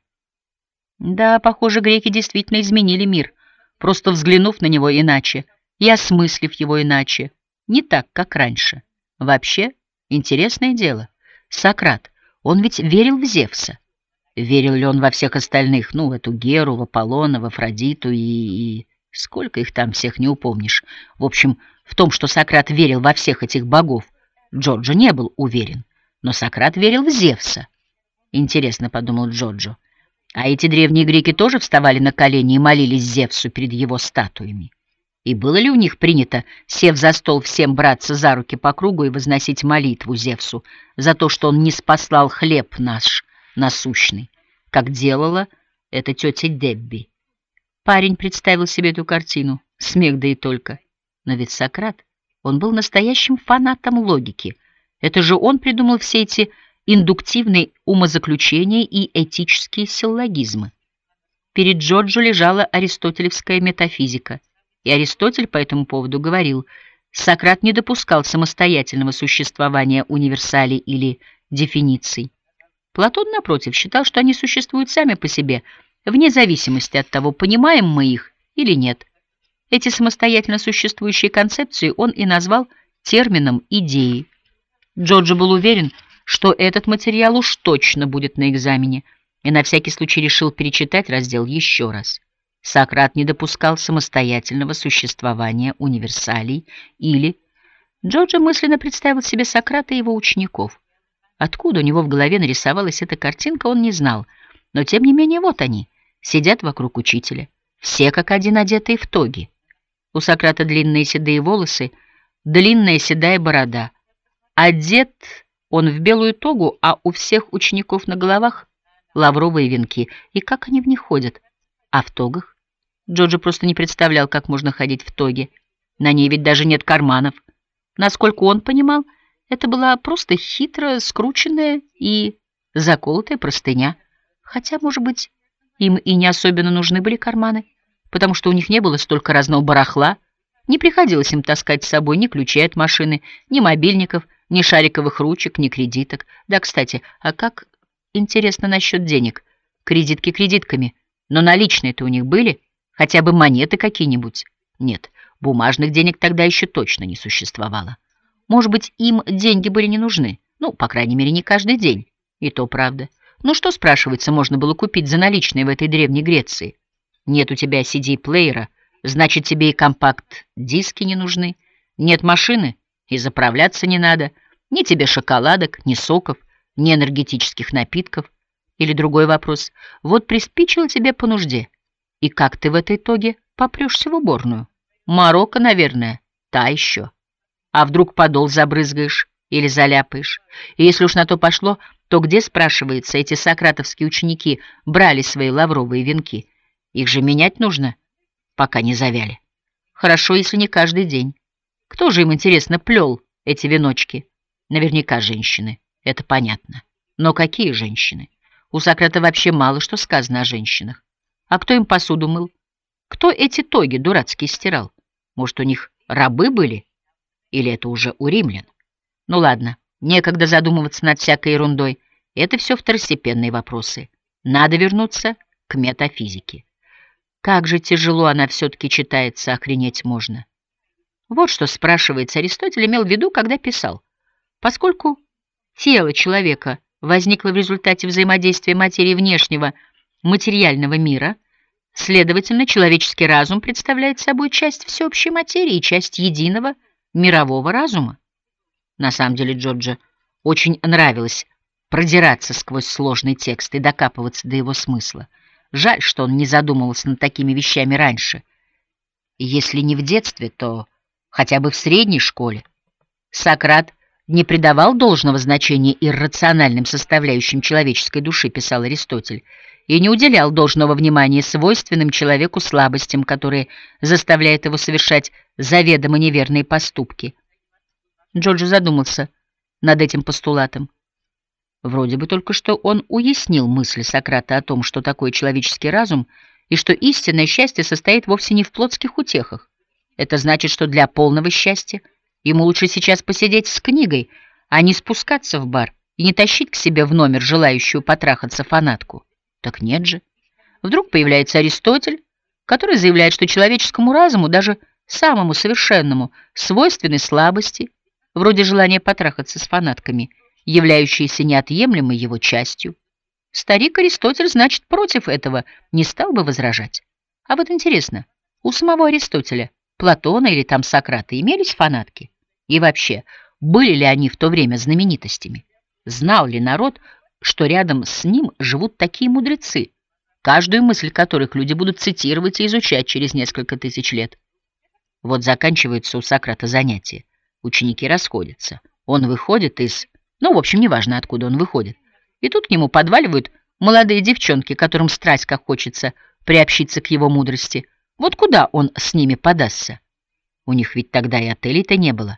S1: Да, похоже, греки действительно изменили мир, просто взглянув на него иначе и осмыслив его иначе, не так, как раньше. Вообще, интересное дело. Сократ, он ведь верил в Зевса. Верил ли он во всех остальных, ну, в эту Геру, в Аполлона, в Афродиту и... и... сколько их там всех не упомнишь. В общем, в том, что Сократ верил во всех этих богов, Джорджо не был уверен, но Сократ верил в Зевса. Интересно, подумал Джорджо, а эти древние греки тоже вставали на колени и молились Зевсу перед его статуями? И было ли у них принято, сев за стол, всем браться за руки по кругу и возносить молитву Зевсу за то, что он не спаслал хлеб наш насущный, как делала эта тетя Дебби? Парень представил себе эту картину, смех да и только. Но ведь Сократ, он был настоящим фанатом логики. Это же он придумал все эти индуктивные умозаключения и этические силлогизмы. Перед Джорджо лежала аристотелевская метафизика, и Аристотель по этому поводу говорил: Сократ не допускал самостоятельного существования универсалей или дефиниций. Платон, напротив, считал, что они существуют сами по себе, вне зависимости от того, понимаем мы их или нет. Эти самостоятельно существующие концепции он и назвал термином идеи. Джорджо был уверен, что этот материал уж точно будет на экзамене, и на всякий случай решил перечитать раздел еще раз. Сократ не допускал самостоятельного существования универсалей или... Джорджо мысленно представил себе Сократа и его учеников. Откуда у него в голове нарисовалась эта картинка, он не знал, но тем не менее вот они, сидят вокруг учителя, все как один одетые в тоги. У Сократа длинные седые волосы, длинная седая борода. Одет он в белую тогу, а у всех учеников на головах лавровые венки. И как они в них ходят? А в тогах? Джорджо просто не представлял, как можно ходить в тоге. На ней ведь даже нет карманов. Насколько он понимал, это была просто хитро скрученная и заколотая простыня. Хотя, может быть, им и не особенно нужны были карманы, потому что у них не было столько разного барахла, не приходилось им таскать с собой ни ключей от машины, ни мобильников, ни шариковых ручек, ни кредиток. Да, кстати, а как, интересно, насчет денег? Кредитки кредитками, но наличные-то у них были? Хотя бы монеты какие-нибудь? Нет, бумажных денег тогда еще точно не существовало. Может быть, им деньги были не нужны? Ну, по крайней мере, не каждый день. И то правда. Ну что, спрашивается, можно было купить за наличные в этой древней Греции? Нет у тебя си ди-плеера, значит, тебе и компакт-диски не нужны. Нет машины, и заправляться не надо. Ни тебе шоколадок, ни соков, ни энергетических напитков. Или другой вопрос. Вот приспичило тебе по нужде. И как ты в этой тоге попрешься в уборную? Марокко, наверное, та еще. А вдруг подол забрызгаешь или заляпаешь? И если уж на то пошло, то где, спрашивается, эти сократовские ученики брали свои лавровые венки? Их же менять нужно, пока не завяли. Хорошо, если не каждый день. Кто же им, интересно, плел эти веночки? Наверняка женщины, это понятно. Но какие женщины? У Сократа вообще мало что сказано о женщинах. А кто им посуду мыл? Кто эти тоги дурацкие стирал? Может, у них рабы были? Или это уже у римлян? Ну ладно, некогда задумываться над всякой ерундой. Это все второстепенные вопросы. Надо вернуться к метафизике. Как же тяжело она все-таки читается, охренеть можно. Вот что, спрашивается, Аристотель имел в виду, когда писал. Поскольку тело человека возникло в результате взаимодействия материи внешнего материального мира, следовательно, человеческий разум представляет собой часть всеобщей материи и часть единого мирового разума. На самом деле Джорджо очень нравилось продираться сквозь сложный текст и докапываться до его смысла. Жаль, что он не задумывался над такими вещами раньше. И если не в детстве, то хотя бы в средней школе. Сократ не придавал должного значения иррациональным составляющим человеческой души, писал Аристотель, и не уделял должного внимания свойственным человеку слабостям, которые заставляют его совершать заведомо неверные поступки. Джорджо задумался над этим постулатом. Вроде бы только что он уяснил мысль Сократа о том, что такое человеческий разум, и что истинное счастье состоит вовсе не в плотских утехах. Это значит, что для полного счастья ему лучше сейчас посидеть с книгой, а не спускаться в бар и не тащить к себе в номер желающую потрахаться фанатку. Так нет же. Вдруг появляется Аристотель, который заявляет, что человеческому разуму, даже самому совершенному, свойственны слабости, вроде желания потрахаться с фанатками, являющиеся неотъемлемой его частью. Старик Аристотель, значит, против этого не стал бы возражать. А вот интересно, у самого Аристотеля, Платона или там Сократа имелись фанатки? И вообще, были ли они в то время знаменитостями? Знал ли народ, что рядом с ним живут такие мудрецы, каждую мысль которых люди будут цитировать и изучать через несколько тысяч лет? Вот заканчивается у Сократа занятие. Ученики расходятся. Он выходит из... Ну, в общем, неважно, откуда он выходит. И тут к нему подваливают молодые девчонки, которым страсть как хочется приобщиться к его мудрости. Вот куда он с ними подастся? У них ведь тогда и отелей-то не было.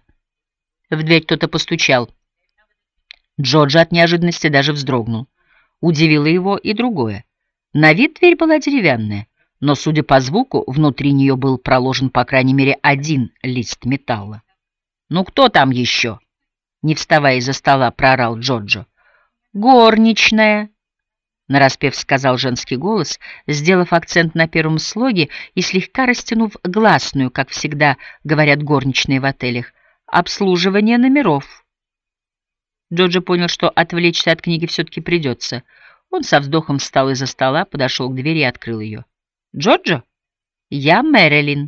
S1: В дверь кто-то постучал. Джорджо от неожиданности даже вздрогнул. Удивило его и другое. На вид дверь была деревянная, но, судя по звуку, внутри нее был проложен по крайней мере один лист металла. «Ну кто там еще?» Не вставая из-за стола, проорал Джорджо. «Горничная», — нараспев сказал женский голос, сделав акцент на первом слоге и слегка растянув гласную, как всегда говорят горничные в отелях, «обслуживание номеров». Джорджо понял, что отвлечься от книги все-таки придется. Он со вздохом встал из-за стола, подошел к двери и открыл ее. «Джоджо, я Мэрилин».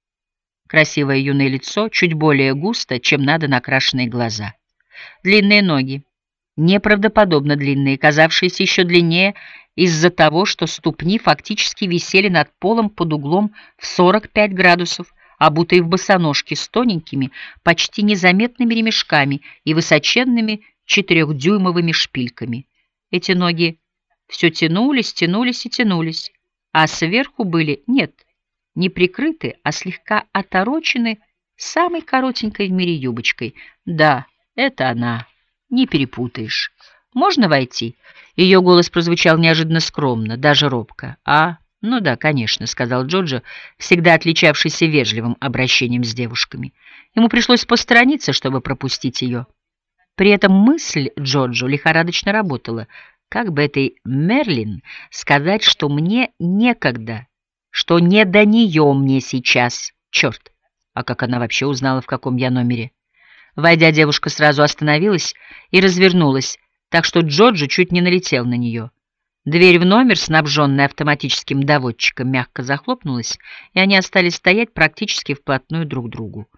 S1: Красивое юное лицо, чуть более густо, чем надо накрашенные глаза. Длинные ноги, неправдоподобно длинные, казавшиеся еще длиннее из-за того, что ступни фактически висели над полом под углом в сорок пять градусов, обутые в босоножки с тоненькими, почти незаметными ремешками и высоченными четырехдюймовыми шпильками. Эти ноги все тянулись, тянулись и тянулись, а сверху были, нет, не прикрыты, а слегка оторочены самой коротенькой в мире юбочкой. Да, это она, не перепутаешь. «Можно войти?» Ее голос прозвучал неожиданно скромно, даже робко. «А, ну да, конечно», — сказал Джоджо, всегда отличавшийся вежливым обращением с девушками. Ему пришлось посторониться, чтобы пропустить ее. При этом мысль Джоджо лихорадочно работала. Как бы этой Мерлин сказать, что мне некогда, что не до нее мне сейчас? Черт! А как она вообще узнала, в каком я номере? Войдя, девушка сразу остановилась и развернулась, так что Джоджо чуть не налетел на нее. Дверь в номер, снабженная автоматическим доводчиком, мягко захлопнулась, и они остались стоять практически вплотную друг к другу.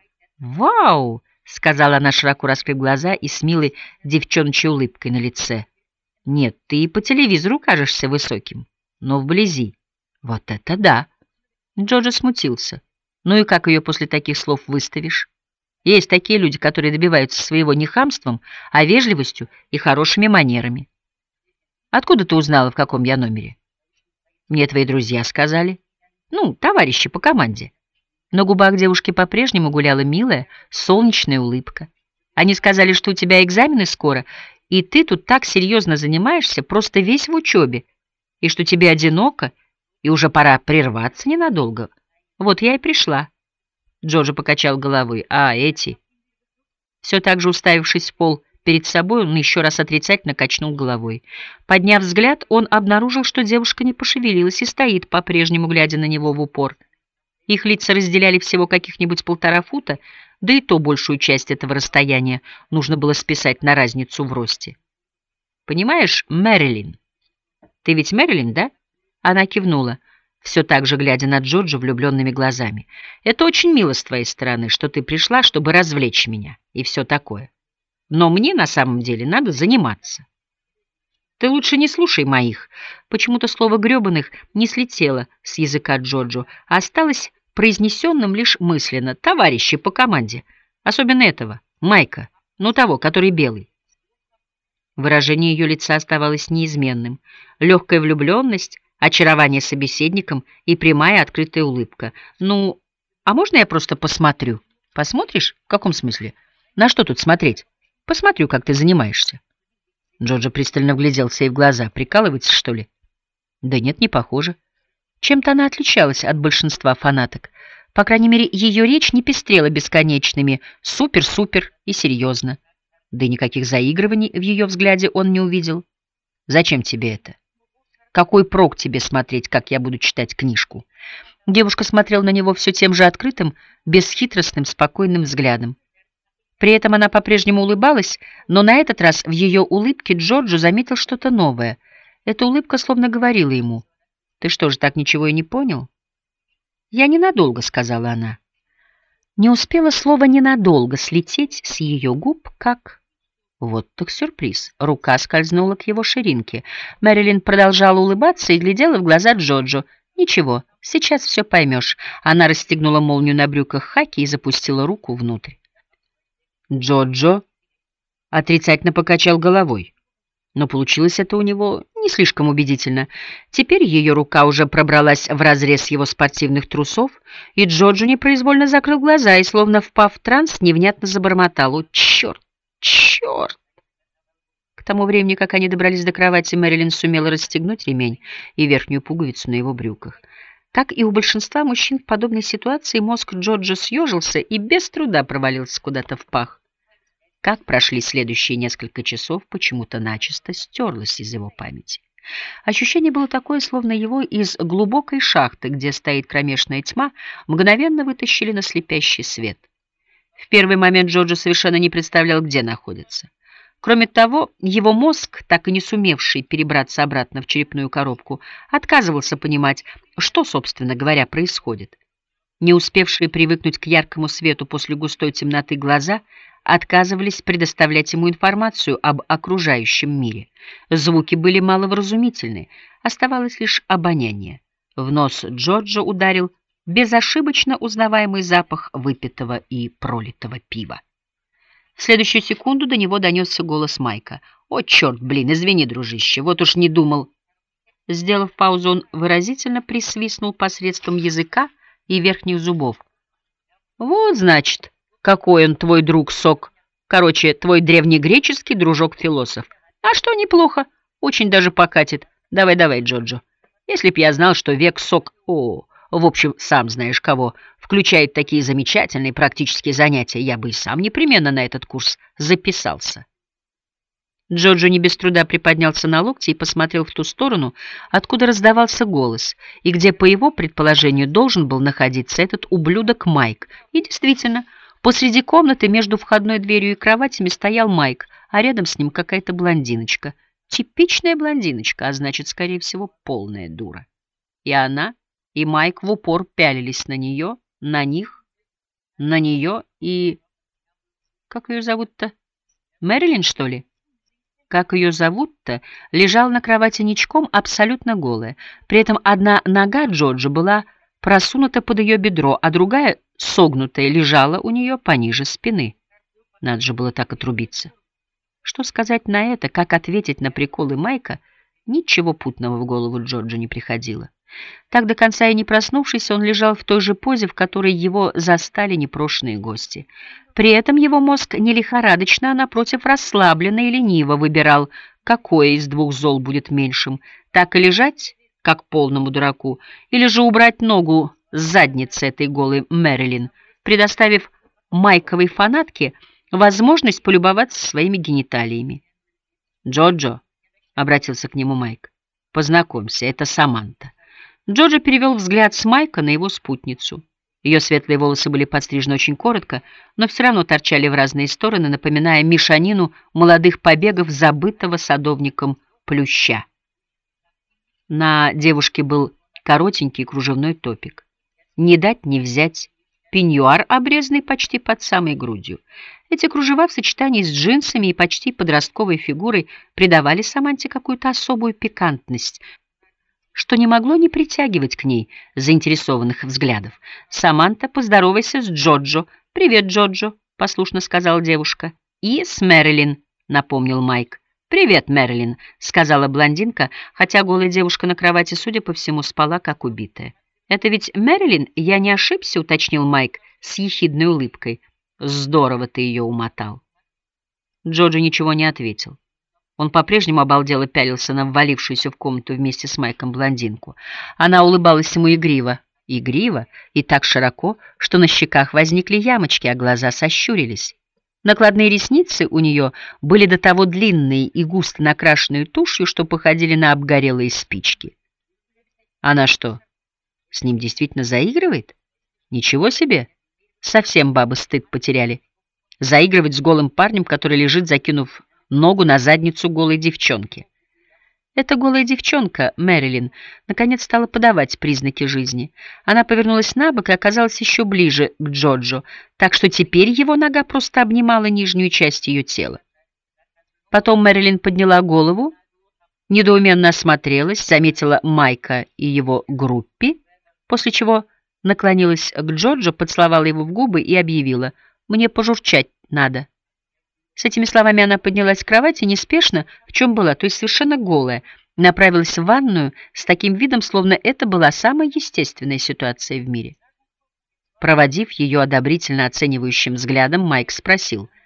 S1: «Вау!» — сказала она, широко раскрыв глаза и с милой девчоночьей улыбкой на лице. «Нет, ты и по телевизору кажешься высоким, но вблизи. Вот это да!» Джоджо смутился. «Ну и как ее после таких слов выставишь? Есть такие люди, которые добиваются своего не хамством, а вежливостью и хорошими манерами. Откуда ты узнала, в каком я номере?» «Мне твои друзья сказали. Ну, товарищи по команде». На губах девушки по-прежнему гуляла милая, солнечная улыбка. «Они сказали, что у тебя экзамены скоро, и ты тут так серьезно занимаешься, просто весь в учебе, и что тебе одиноко, и уже пора прерваться ненадолго. Вот я и пришла». Джоджо покачал головой. «А, эти...» Все так же уставившись в пол перед собой, он еще раз отрицательно качнул головой. Подняв взгляд, он обнаружил, что девушка не пошевелилась и стоит, по-прежнему глядя на него в упор. Их лица разделяли всего каких-нибудь полтора фута, да и то большую часть этого расстояния нужно было списать на разницу в росте. «Понимаешь, Мэрилин? Ты ведь Мэрилин, да?» Она кивнула, все так же глядя на Джоджо влюбленными глазами. «Это очень мило с твоей стороны, что ты пришла, чтобы развлечь меня, и все такое. Но мне на самом деле надо заниматься. Ты лучше не слушай моих». Почему-то слово «гребаных» не слетело с языка Джоджо, а осталось произнесенным лишь мысленно. «Товарищи по команде, особенно этого, Майка, ну того, который белый». Выражение ее лица оставалось неизменным. Легкая влюбленность, очарование собеседником и прямая открытая улыбка. «Ну, а можно я просто посмотрю?» «Посмотришь? В каком смысле? На что тут смотреть? Посмотрю, как ты занимаешься». Джоджо пристально вгляделся ей в глаза. «Прикалывается, что ли?» «Да нет, не похоже». Чем-то она отличалась от большинства фанаток. По крайней мере, ее речь не пестрела бесконечными «супер-супер» и «серьезно». Да и никаких заигрываний в ее взгляде он не увидел. «Зачем тебе это? Какой прок тебе смотреть, как я буду читать книжку?» Девушка смотрела на него все тем же открытым, бесхитростным, спокойным взглядом. При этом она по-прежнему улыбалась, но на этот раз в ее улыбке Джорджо заметил что-то новое. Эта улыбка словно говорила ему: «Ты что же, так ничего и не понял?» «Я ненадолго», — сказала она. Не успело слово «ненадолго» слететь с ее губ, как... Вот так сюрприз. Рука скользнула к его ширинке. Мэрилин продолжала улыбаться и глядела в глаза Джоджо. «Ничего, сейчас все поймешь». Она расстегнула молнию на брюках хаки и запустила руку внутрь. Джоджо отрицательно покачал головой. Но получилось это у него не слишком убедительно. Теперь ее рука уже пробралась в разрез его спортивных трусов, и Джоджо непроизвольно закрыл глаза и, словно впав в транс, невнятно забормотал: «О, черт! Черт!» К тому времени, как они добрались до кровати, Мэрилин сумела расстегнуть ремень и верхнюю пуговицу на его брюках. Как и у большинства мужчин в подобной ситуации, мозг Джоджо съежился и без труда провалился куда-то в пах. Как прошли следующие несколько часов, почему-то начисто стерлось из его памяти. Ощущение было такое, словно его из глубокой шахты, где стоит кромешная тьма, мгновенно вытащили на слепящий свет. В первый момент Джоджо совершенно не представлял, где находится. Кроме того, его мозг, так и не сумевший перебраться обратно в черепную коробку, отказывался понимать, что, собственно говоря, происходит. Не успевшие привыкнуть к яркому свету после густой темноты глаза отказывались предоставлять ему информацию об окружающем мире. Звуки были маловразумительны, оставалось лишь обоняние. В нос Джорджа ударил безошибочно узнаваемый запах выпитого и пролитого пива. В следующую секунду до него донесся голос Майка. «О, черт, блин, извини, дружище, вот уж не думал». Сделав паузу, он выразительно присвистнул посредством языка и верхних зубов. «Вот, значит, какой он твой друг, Сок. Короче, твой древнегреческий дружок-философ. А что, неплохо, очень даже покатит. Давай-давай, Джоджо. Если б я знал, что век Сок... О, в общем, сам знаешь кого, включает такие замечательные практические занятия, я бы и сам непременно на этот курс записался». Джоджо не без труда приподнялся на локти и посмотрел в ту сторону, откуда раздавался голос, и где, по его предположению, должен был находиться этот ублюдок Майк. И действительно, посреди комнаты между входной дверью и кроватями стоял Майк, а рядом с ним какая-то блондиночка. Типичная блондиночка, а значит, скорее всего, полная дура. И она, и Майк в упор пялились на нее, на них, на нее и... Как ее зовут-то? Мэрилин, что ли? Как ее зовут-то, лежал на кровати ничком, абсолютно голая. При этом одна нога Джорджа была просунута под ее бедро, а другая, согнутая, лежала у нее пониже спины. Надо же было так отрубиться. Что сказать на это, как ответить на приколы Майка, ничего путного в голову Джорджа не приходило. Так до конца и не проснувшись, он лежал в той же позе, в которой его застали непрошенные гости. При этом его мозг не лихорадочно, а напротив расслабленно и лениво выбирал, какое из двух зол будет меньшим: так и лежать, как полному дураку, или же убрать ногу с задницы этой голой Мэрилин, предоставив майковой фанатке возможность полюбоваться своими гениталиями. «Джоджо», — обратился к нему Майк, — «познакомься, это Саманта». Джоджо перевел взгляд с Майка на его спутницу. Ее светлые волосы были подстрижены очень коротко, но все равно торчали в разные стороны, напоминая мешанину молодых побегов забытого садовником плюща. На девушке был коротенький кружевной топик. Не дать не взять пеньюар, обрезанный почти под самой грудью. Эти кружева в сочетании с джинсами и почти подростковой фигурой придавали Саманте какую-то особую пикантность, что не могло не притягивать к ней заинтересованных взглядов. «Саманта, поздоровайся с Джоджо». «Привет, Джоджо», — послушно сказала девушка. «И с Мэрилин», — напомнил Майк. «Привет, Мэрилин», — сказала блондинка, хотя голая девушка на кровати, судя по всему, спала как убитая. «Это ведь Мэрилин, я не ошибся», — уточнил Майк с ехидной улыбкой. «Здорово ты ее умотал». Джоджо ничего не ответил. Он по-прежнему обалдело пялился на ввалившуюся в комнату вместе с Майком блондинку. Она улыбалась ему игриво, игриво и так широко, что на щеках возникли ямочки, а глаза сощурились. Накладные ресницы у нее были до того длинные и густо накрашенные тушью, что походили на обгорелые спички. Она что, с ним действительно заигрывает? Ничего себе! Совсем бабы стыд потеряли. Заигрывать с голым парнем, который лежит, закинув ногу на задницу голой девчонки. Эта голая девчонка, Мэрилин, наконец стала подавать признаки жизни. Она повернулась на бок и оказалась еще ближе к Джоджо, так что теперь его нога просто обнимала нижнюю часть ее тела. Потом Мэрилин подняла голову, недоуменно осмотрелась, заметила Майка и его группи, после чего наклонилась к Джоджо, поцеловала его в губы и объявила: «Мне пожурчать надо». С этими словами она поднялась с кровати неспешно, в чем была, то есть совершенно голая, направилась в ванную с таким видом, словно это была самая естественная ситуация в мире. Проводив ее одобрительно оценивающим взглядом, Майк спросил: